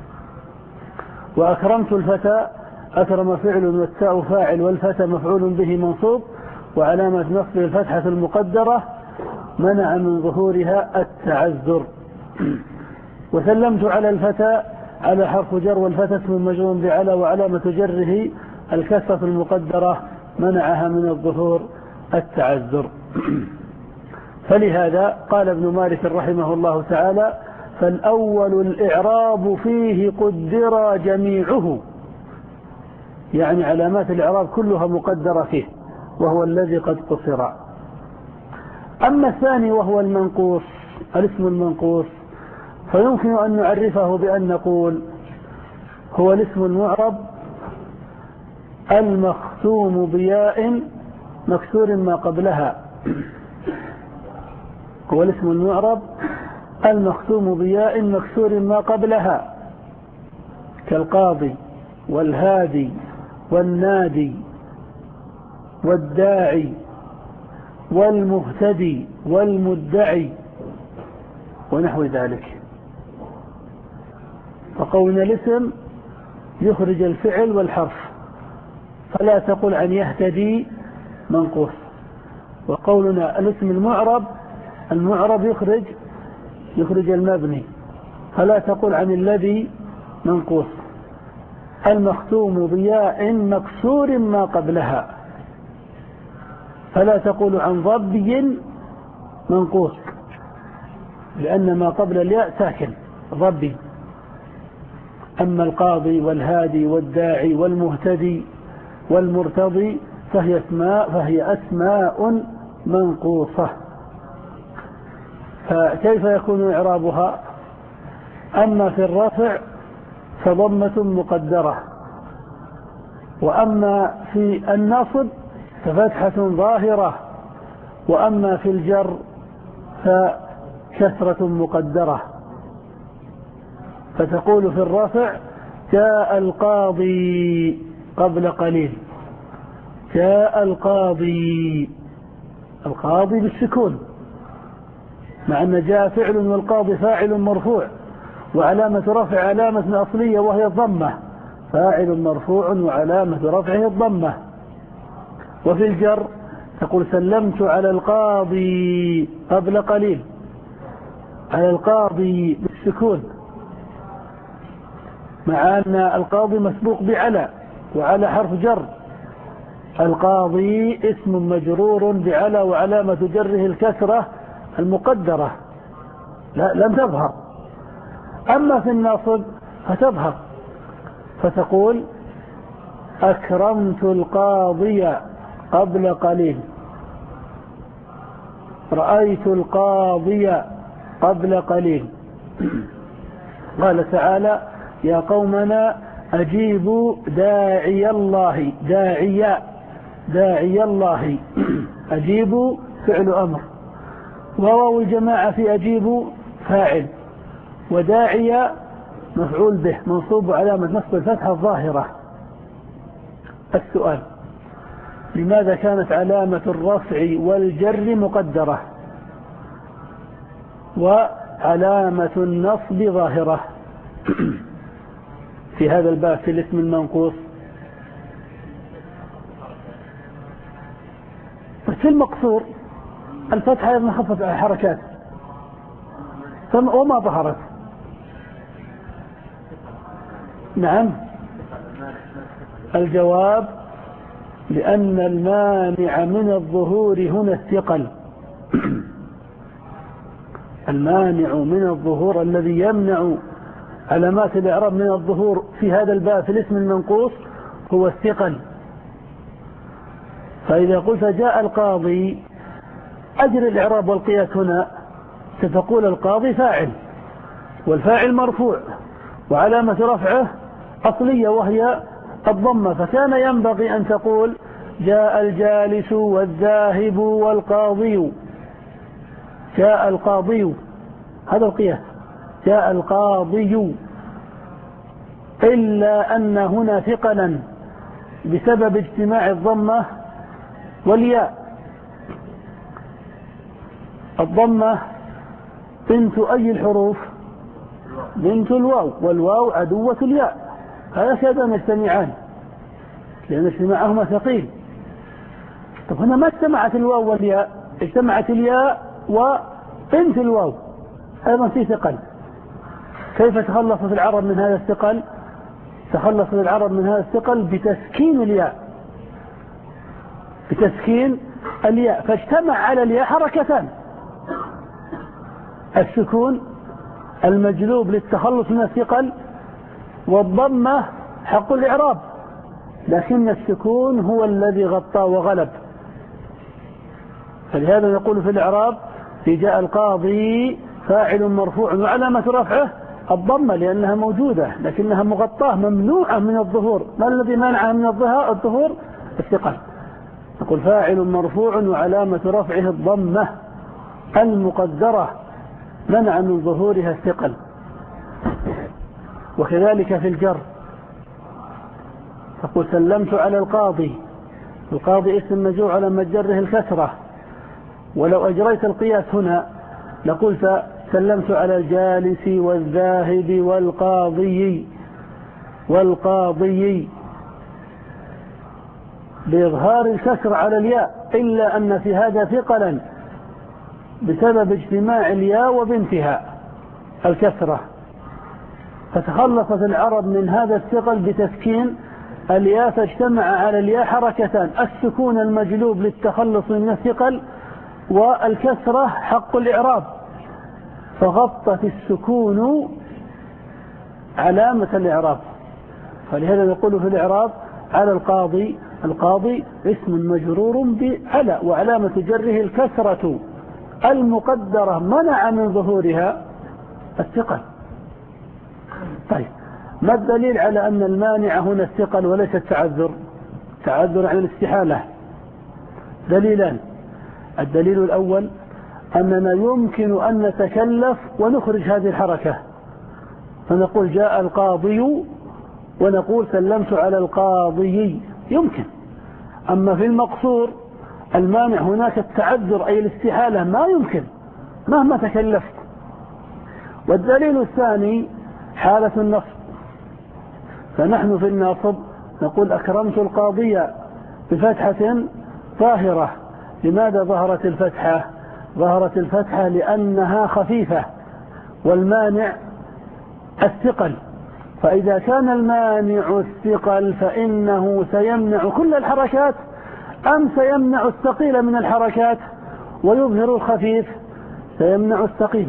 وأكرمت الفتى، أكرم فعل والتاء فاعل والفتى مفعول به منصوب وعلامة نصبه الفتحة المقدرة منع من ظهورها التعذر. وسلمت على الفتى، على حرف جر والفتى اسم مجرور بعلى وعلامة جره الكسرة المقدرة منعها من الظهور التعذر. فلهذا قال ابن مالك رحمه الله تعالى: فالأول الإعراب فيه قدر جميعه، يعني علامات الإعراب كلها مقدرة فيه وهو الذي قد قصر. أما الثاني وهو المنقوص، الاسم المنقوص، فيمكن أن نعرفه بأن نقول هو الاسم المعرب المختوم بياء مكسور ما قبلها. هو الاسم المعرب المختوم بياء مكسور ما قبلها، كالقاضي والهادي والنادي والداعي والمهتدي والمدعي ونحو ذلك. فقولنا الاسم يخرج الفعل والحرف، فلا تقل عن يهتدي منقوص. وقولنا الاسم المعرب، المعرب يخرج يخرج المبني، فلا تقل عن الذي منقوص. المختوم بياء مكسور ما قبلها، فلا تقول عن ضبي منقوص لأن ما قبل الياء ساكن ضبي. أما القاضي والهادي والداعي والمهتدي والمرتضي فهي اسماء فهي أسماء منقوصة. فكيف يكون إعرابها؟ أما في الرفع فضمة مقدرة، وأما في النصب ففتحة ظاهرة، وأما في الجر فكسرة مقدرة. فتقول في الرفع جاء القاضي قبل قليل، جاء القاضي، القاضي بالسكون، مع أن جاء فعل والقاضي فاعل مرفوع وعلامة رفع علامة أصلية وهي الضمة، فاعل مرفوع وعلامة رفعه الضمة. وفي الجر تقول سلمت على القاضي قبل قليل، على القاضي بالسكون، مع أن القاضي مسبوق بعلى، وعلى حرف جر. القاضي اسم مجرور بعلى وعلامة جره الكسرة المقدرة لا لم تظهر. أما في النصب فتظهر، فتقول أكرمت القاضي قبل قليل، رأيت القاضي قبل قليل. قال تعالى يا قومنا أجيبوا داعي الله، داعي داعي الله أجيبوا فعل أمر، وواو الجماعة في أجيبوا فاعل، وداعي مفعول به منصوب علامة نصب الفتحة الظاهرة. السؤال لماذا كانت علامة الرفع والجر مقدرة وعلامة النصب ظاهرة في هذا الباب في الاسم المنقوص؟ في المقصور الفتحة أيضا خفت على الحركات وما ظهرت. نعم، الجواب لأن المانع من الظهور هنا الثقل. المانع من الظهور الذي يمنع علامات الإعراب من الظهور في هذا الباب في الاسم المنقوص هو الثقل. فإذا قلت جاء القاضي أجر الإعراب والقياس هنا ستقول القاضي فاعل، والفاعل مرفوع وعلامة رفعه أصلية وهي الضمة، فكان ينبغي أن تقول جاء الجالس والذاهب والقاضي، جاء القاضي، هذا القياس، جاء القاضي. إلا أن هنا ثقلا بسبب اجتماع الضمة والياء. الضمة بنت أي الحروف؟ بنت الواو، والواو عدوة الياء، هذا كذا يجتمعان لأن اجتماعهما ثقيل. طب هنا ما اجتمعت الواو والياء، اجتمعت الياء وبنت الواو، أيضا في ثقل. كيف تخلصت العرب من هذا الثقل؟ تخلصت العرب من هذا الثقل بتسكين الياء، بتسكين الياء، فاجتمع على الياء حركتان: السكون المجلوب للتخلص من الثقل، والضمة حق الإعراب، لكن السكون هو الذي غطى وغلب. فلهذا نقول في الإعراب في جاء القاضي فاعل مرفوع وعلامة رفعه الضمة لأنها موجودة لكنها مغطاة ممنوعة من الظهور. ما الذي منعها من الظهور؟ الثقل. نقول فاعل مرفوع وعلامة رفعه الضمة المقدرة منع من ظهورها الثقل. وكذلك في الجر تقول سلمت على القاضي، القاضي اسم مجرور على مجره الكسرة، ولو أجريت القياس هنا لقلت سلمت على الجالس والذاهب والقاضي والقاضي بإظهار الكسر على الياء، إلا أن في هذا ثقلا بسبب اجتماع الياء وبنتها الكسرة، فتخلصت العرب من هذا الثقل بتسكين الياء، فاجتمع على الياء حركتان: السكون المجلوب للتخلص من الثقل، والكسرة حق الإعراب، فغطت السكون علامة الإعراب. فلهذا نقول في الإعراب على القاضي، القاضي اسم مجرور بعلى وعلامة جره الكسرة المقدرة منع من ظهورها الثقل. طيب، ما الدليل على أن المانع هنا الثقل وليس التعذر؟ تعذر عن الاستحالة. دليلان: الدليل الأول أننا يمكن أن نتكلف ونخرج هذه الحركة، فنقول جاء القاضي ونقول سلمت على القاضي، يمكن. أما في المقصور المانع هناك التعذر أي الاستحالة، ما يمكن مهما تكلفت. والدليل الثاني حالة النصب، فنحن في الناصب نقول أكرمت القاضية بفتحة ظاهرة. لماذا ظهرت الفتحة؟ ظهرت الفتحة لأنها خفيفة، والمانع الثقل، فإذا كان المانع الثقل فإنه سيمنع كل الحركات أم سيمنع الثقيل من الحركات ويظهر الخفيف؟ سيمنع الثقيل.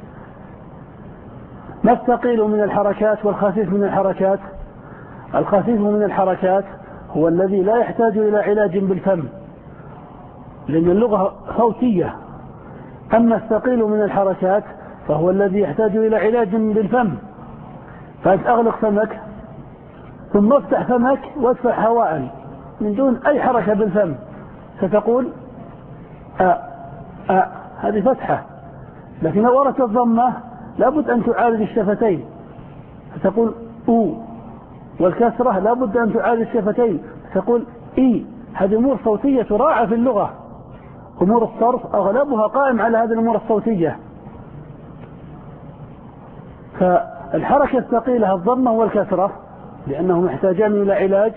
ما الثقيل من الحركات والخفيف من الحركات؟ الخفيف من الحركات هو الذي لا يحتاج إلى علاج بالفم لأن اللغة صوتية، أما الثقيل من الحركات فهو الذي يحتاج إلى علاج بالفم. فأنت أغلق فمك ثم افتح فمك وادفع هواء من دون أي حركة بالفم، ستقول أ أ هذه فتحة. لكن لو أردت الضمة لابد أن تعالج الشفتين، فتقول أو، والكسرة لابد أن تعالج الشفتين، فتقول إي. هذه أمور صوتية تراعى في اللغة، أمور الصرف أغلبها قائم على هذه الأمور الصوتية. فالحركة الثقيلة الضمة والكسرة لأنهم يحتاجان إلى علاج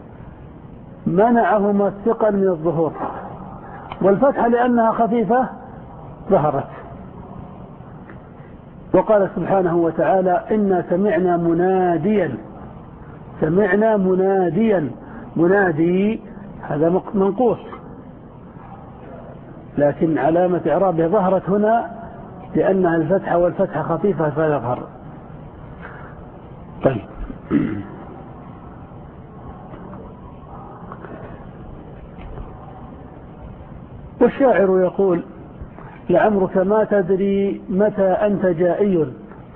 منعهما الثقل من الظهور، والفتحة لأنها خفيفة ظهرت. وقال سبحانه وتعالى إنا سمعنا مناديا، سمعنا مناديا، منادي هذا منقوص، لكن علامة إعرابه ظهرت هنا لأنها الفتحة والفتحة خفيفة فيظهر. طيب والشاعر يقول لعمرك ما تدري متى أنت جائي،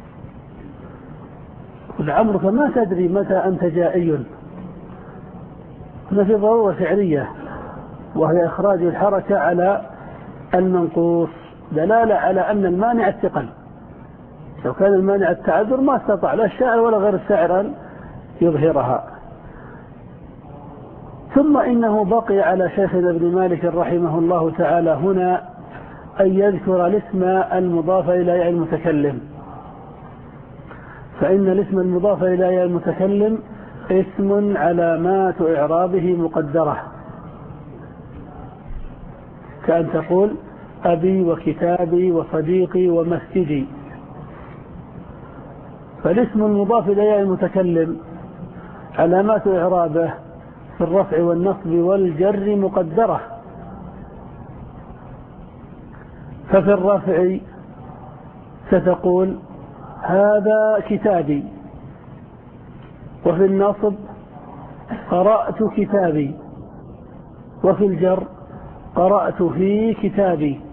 لعمرك ما تدري متى أنت جائي. هنا في ضرورة شعرية وهي إخراج الحركة على المنقوص دلالة على أن المانع الثقل. لو كان المانع التعذر ما استطاع لا الشاعر ولا غير الشاعر أن يظهرها. ثم إنه بقي على شيخنا ابن مالك رحمه الله تعالى هنا أن يذكر الاسم المضاف إلى ياء المتكلم، فإن الاسم المضاف إلى ياء المتكلم اسم علامات إعرابه مقدرة، كأن تقول أبي وكتابي وصديقي ومسجدي. فالاسم المضاف إلى ياء المتكلم علامات إعرابه في الرفع والنصب والجر مقدرة. ففي الرفع ستقول هذا كتابي، وفي النصب قرأت كتابي، وفي الجر قرأت في كتابي.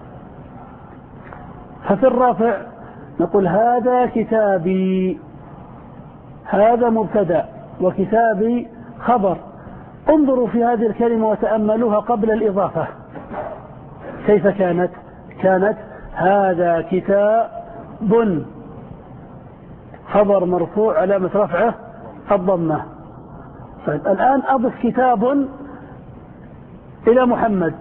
ففي الرفع نقول هذا كتابي، هذا مبتدأ وكتابي خبر. انظروا في هذه الكلمة وتأملوها قبل الإضافة كيف كانت. كانت هذا كتاب خبر مرفوع علامة رفعه الضمة. طيب الآن أضف كتاب إلى محمد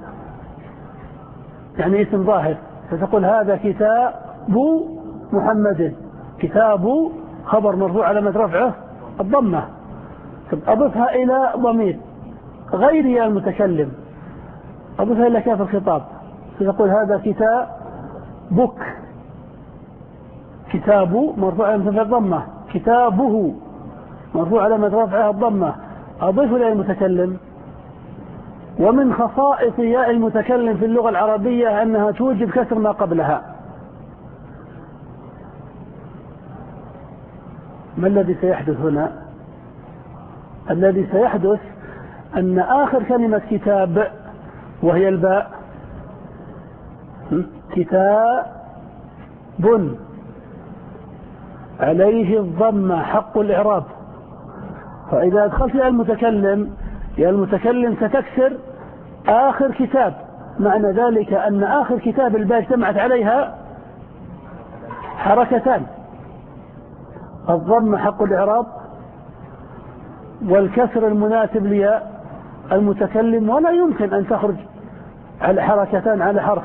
يعني اسم ظاهر، فتقول هذا كتاب محمد، كتاب خبر مرفوع علامة رفعه الضمة. أضفها إلى ضمير غير ياء المتكلم، أضفها إلى كاف الخطاب، فتقول هذا كتاب بك، كتاب مرفوع علامة رفعه الضمة، كتابه مرفوع علامة رفعه الضمة. أضيف إلى المتكلم. ومن خصائص ياء المتكلم في اللغة العربية أنها توجب كسر ما قبلها. ما الذي سيحدث هنا؟ الذي سيحدث أن آخر كلمة كتاب وهي الباء كتاب عليه الضمة حق الإعراب، فإذا أدخلت يا المتكلم يا المتكلم ستكسر آخر كتاب، معنى ذلك أن آخر كتاب الباء اجتمعت عليها حركتان، الضمة حق الإعراب والكسر المناسب لياء المتكلم، ولا يمكن أن تخرج على حركتان على حرف،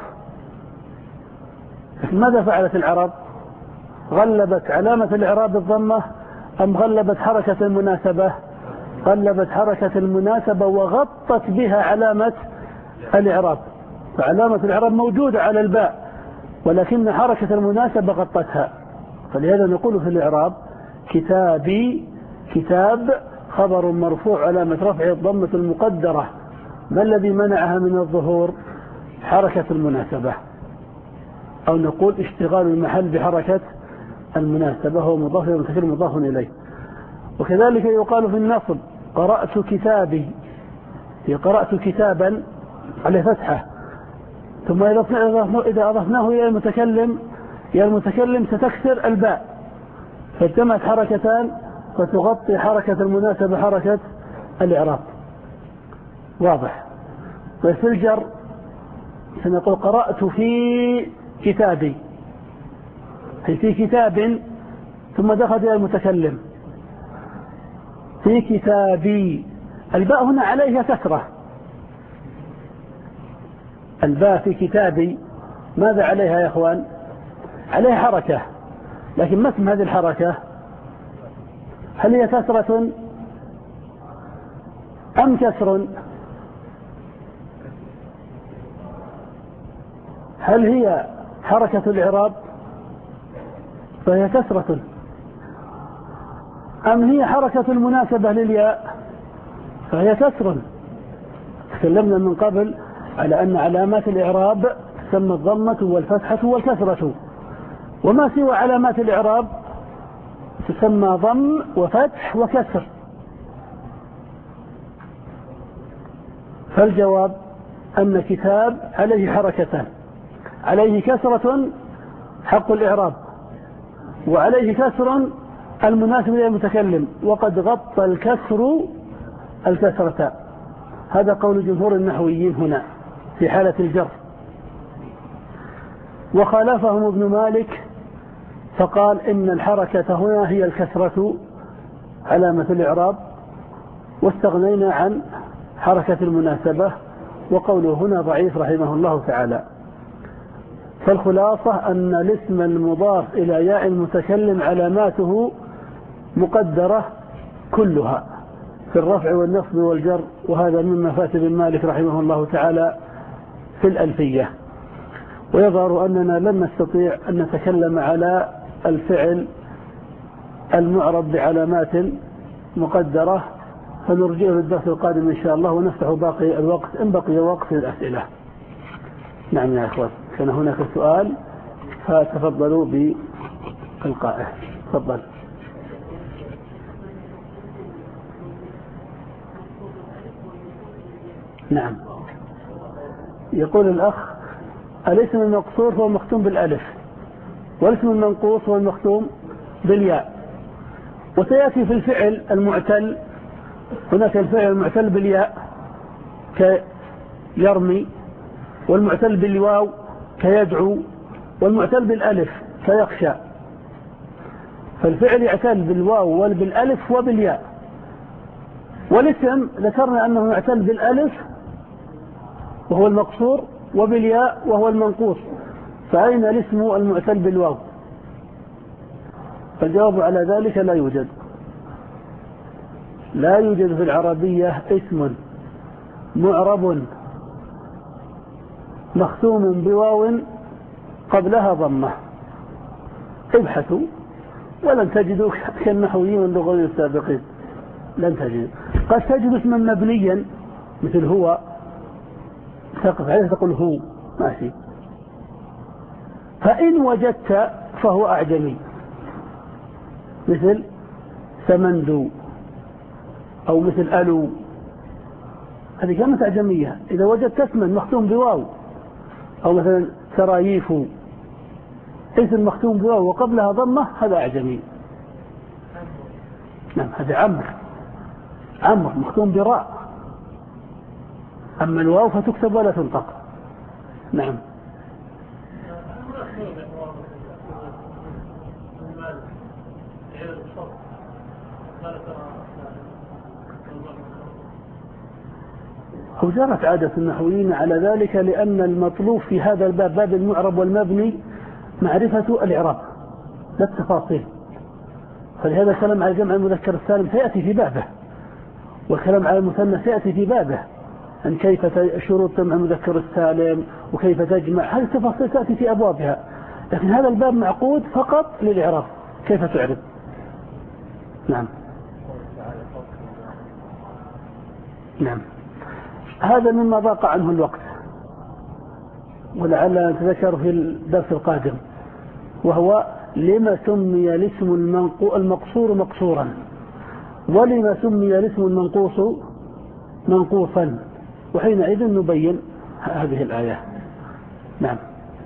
ماذا فعلت العرب؟ غلبت علامة الإعراب الضمة أم غلبت حركة المناسبة؟ غلبت حركة المناسبة وغطت بها علامة الإعراب، فعلامة الإعراب موجودة على الباء ولكن حركة المناسبة غطتها. فلهذا نقول في الإعراب كتابي، كتاب خبر مرفوع علامة رفعه الضمة المقدرة. ما الذي منعها من الظهور؟ حركة المناسبة، أو نقول اشتغال المحل بحركة المناسبة، هو مضاف ومتكلم مضاف إليه. وكذلك يقال في النصب قرأت كتابي، قرأت كتابا على فتحة، ثم إذا أضفناه إلى المتكلم إلى المتكلم ستكسر الباء، فاجتمعت حركتان فتغطي حركة المناسبة حركة الإعراب. واضح؟ وفي الجر سنقول قرأت في كتابي، في كتاب ثم دخل إلى المتكلم في كتابي، الباء هنا عليها كسرة، الباء في كتابي ماذا عليها يا أخوان؟ عليها حركة، لكن ما اسم هذه الحركة؟ هل هي كسرة أم كسر؟ هل هي حركة الإعراب فهي كسرة، أم هي حركة المناسبة للياء فهي كسر؟ تكلمنا من قبل على أن علامات الإعراب تسمى الضمة والفتحة والكسرة، وما سوى علامات الإعراب تسمى ضم وفتح وكسر. فالجواب أن كتاب عليه حركتان، عليه كسرة حق الإعراب، وعليه كسر المناسب للمتكلم، وقد غطى الكسر الكسرة. هذا قول جمهور النحويين هنا في حالة الجر. وخالفهم ابن مالك فقال إن الحركة هنا هي الكسرة علامة الإعراب، واستغنينا عن حركة المناسبة، وقوله هنا ضعيف رحمه الله تعالى. فالخلاصة أن الاسم المضاف إلى ياء المتكلم علاماته مقدرة كلها في الرفع والنصب والجر، وهذا مما فات ابن مالك رحمه الله تعالى في الألفية. ويظهر أننا لن نستطيع أن نتكلم على الفعل المعرب بعلامات مقدرة، فنرجئه للدرس القادم إن شاء الله، ونفتح باقي الوقت إن بقي وقت للأسئلة. نعم يا أخوان، كان هناك سؤال فتفضلوا بإلقائه. تفضل. نعم، يقول الأخ الاسم المقصور هو مختوم بالألف، والاسم المنقوص هو المختوم بالياء. وسيأتي في الفعل المعتل هناك الفعل المعتل بالياء كيرمي، والمعتل بالواو كيدعو، والمعتل بالألف كيخشى. فالفعل يعتل بالواو وبالألف وبالياء، والاسم ذكرنا أنه يعتل بالألف وهو المقصور وبالياء وهو المنقوص، فأين الاسم المعتل بالواو؟ فالجواب على ذلك لا يوجد، لا يوجد في العربية اسم معرب مختوم بواو قبلها ضمة. ابحثوا ولن تجدوا كالنحويين واللغويين السابقين، لن تجدوا. قد تجد اسما مبنيا مثل هو، تقف عليه تقول هو ماشي. فإن وجدت فهو أعجمي مثل سمندو أو مثل ألو، هذه كانت أعجمية. إذا وجدت اسما مختوم بواو، أو مثلا سراييف اسم مختوم بواو وقبلها ضمة، هذا أعجمي. نعم، هذا عمر، عمر مختوم براء، أما الواو فتكتب ولا تنطق. نعم. أو جرت عادة النحويين على ذلك، لأن المطلوب في هذا الباب، باب المعرب والمبني، معرفة الإعراب لا التفاصيل. فلهذا الكلام على جمع المذكر السالم سيأتي في بابه، والكلام على المثنى سيأتي في بابه، أن كيف شروط جمع المذكر السالم وكيف تجمع، هذه التفاصيل تأتي في أبوابها. لكن هذا الباب معقود فقط للإعراب، كيف تعرب. نعم نعم. هذا مما ضاق عنه الوقت، ولعل نتذكر في الدرس القادم، وهو لما سمي الاسم المقصور مقصورا، ولما سمي الاسم المنقوص منقوصا، وحينئذ نبين هذه الآية. نعم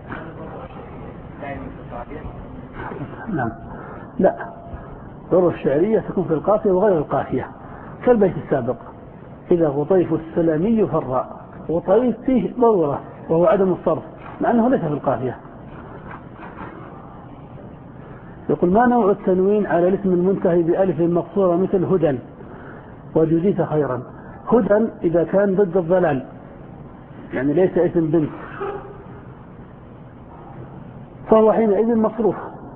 نعم. لا، ظروف الشعرية تكون في القافية وغير القافية، كالبيت السابق: إذا غطيف السلامي فالراء. غطيف فيه ضرورة وهو عدم الصرف، مع أنه ليس في القافية. يقول: ما نوع التنوين على الاسم المنتهي بألف مقصورة مثل هدى وجزيت خيرا؟ هدى إذا كان ضد الضلال، يعني ليس اسم بنت، فهو حينئذ مصروف،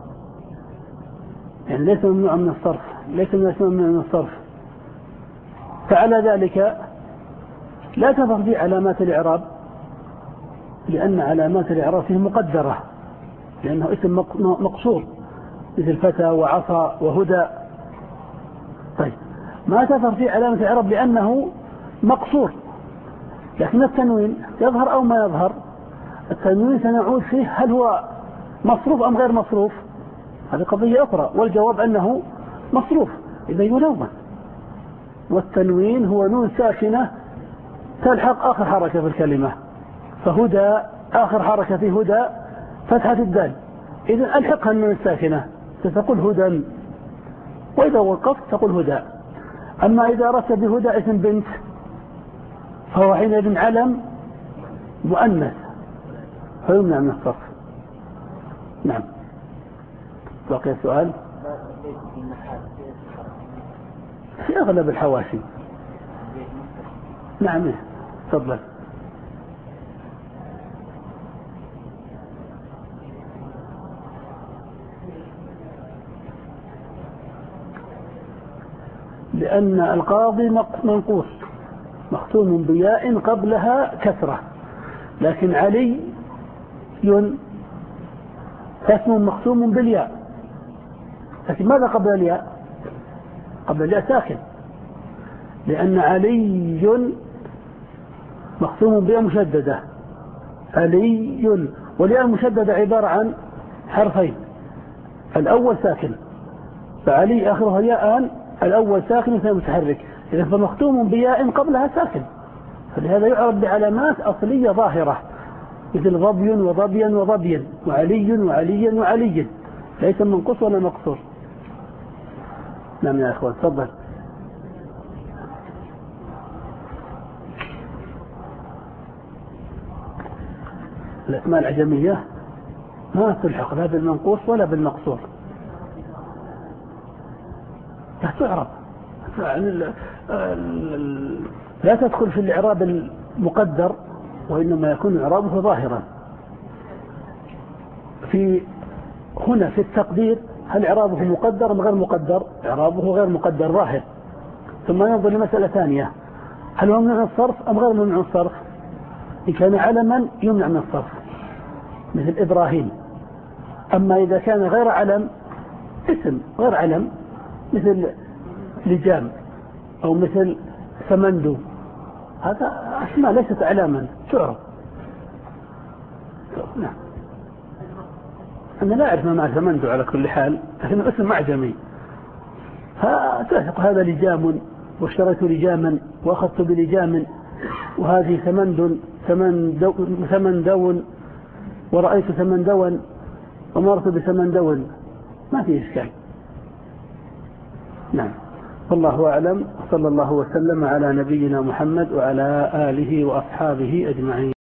يعني ليس ممنوع من الصرف، ليس من الاسم ممنوع من الصرف. فعلى ذلك لا تظهر فيه علامات الإعراب، لأن علامات الإعراب فيه مقدرة، لأنه اسم مقصور مثل فتى وعصى وهدى. طيب، ما تظهر فيه علامة الإعراب لأنه مقصور. لكن التنوين يظهر أو ما يظهر، التنوين سنعود فيه هل هو مصروف أم غير مصروف، هذه قضية أخرى، والجواب أنه مصروف، إذا ينون. والتنوين هو نون ساكنة تلحق آخر حركة في الكلمة، فهدى آخر حركة في هدى فتحة الدال، إذن ألحقها النون الساكنة ستقول هدى، وإذا وقفت تقول هدى. أما إذا أردت بهدى اسم بنت فهو حينئذ علم مؤنث فيمنع من الصرف. نعم. بقي السؤال. في أغلب الحواشي. نعم تفضل. لأن القاضي منقوص مختوم بياء قبلها كسرة، لكن علي اسم مختوم بالياء، لكن ماذا قبل الياء؟ قبل الياء ساكن، لأن علي مختوم بياء مشددة، علي، والياء المشددة عبارة عن حرفين، الأول ساكن، فعلي آخرها ياء، الأول ساكن والثاني متحرك، إذا فمختوم بياء قبلها ساكن، فلهذا يعرف بعلامات أصلية ظاهرة مثل ظبي وظبيا وظبيا وعلي وعليا وعلي، ليس منقص ولا مقصور. نعم يا أخوان تفضل. الأسماء العجمية ما تلحق لا بالمنقوص ولا بالمقصور، لا تعرب، لا تدخل في الإعراب المقدر، وإنما يكون إعرابه ظاهرا. في هنا في التقدير هل إعرابه مقدر أم غير مقدر؟ إعرابه غير مقدر ظاهر. ثم ننظر لمسألة ثانية، هل هو ممنوع من الصرف أم غير ممنوع من الصرف؟ إن كان علما يمنع من الصرف مثل إبراهيم، أما إذا كان غير علم، اسم غير علم مثل لجام أو مثل سمندو، هذا أسماء ليست علامة تعرف. نعم. أنا لا أعرف ما معنى سمندو على كل حال، لكنه اسم معجمي، فتلحق هذا لجام واشتريت لجاما وأخذت بلجام، وهذه ثمند ثمندو ثمندو ورأيت ثمندوا ومرت بثمندو، ما في إشكال. نعم. والله أعلم، صلى الله وسلم على نبينا محمد وعلى آله وأصحابه أجمعين.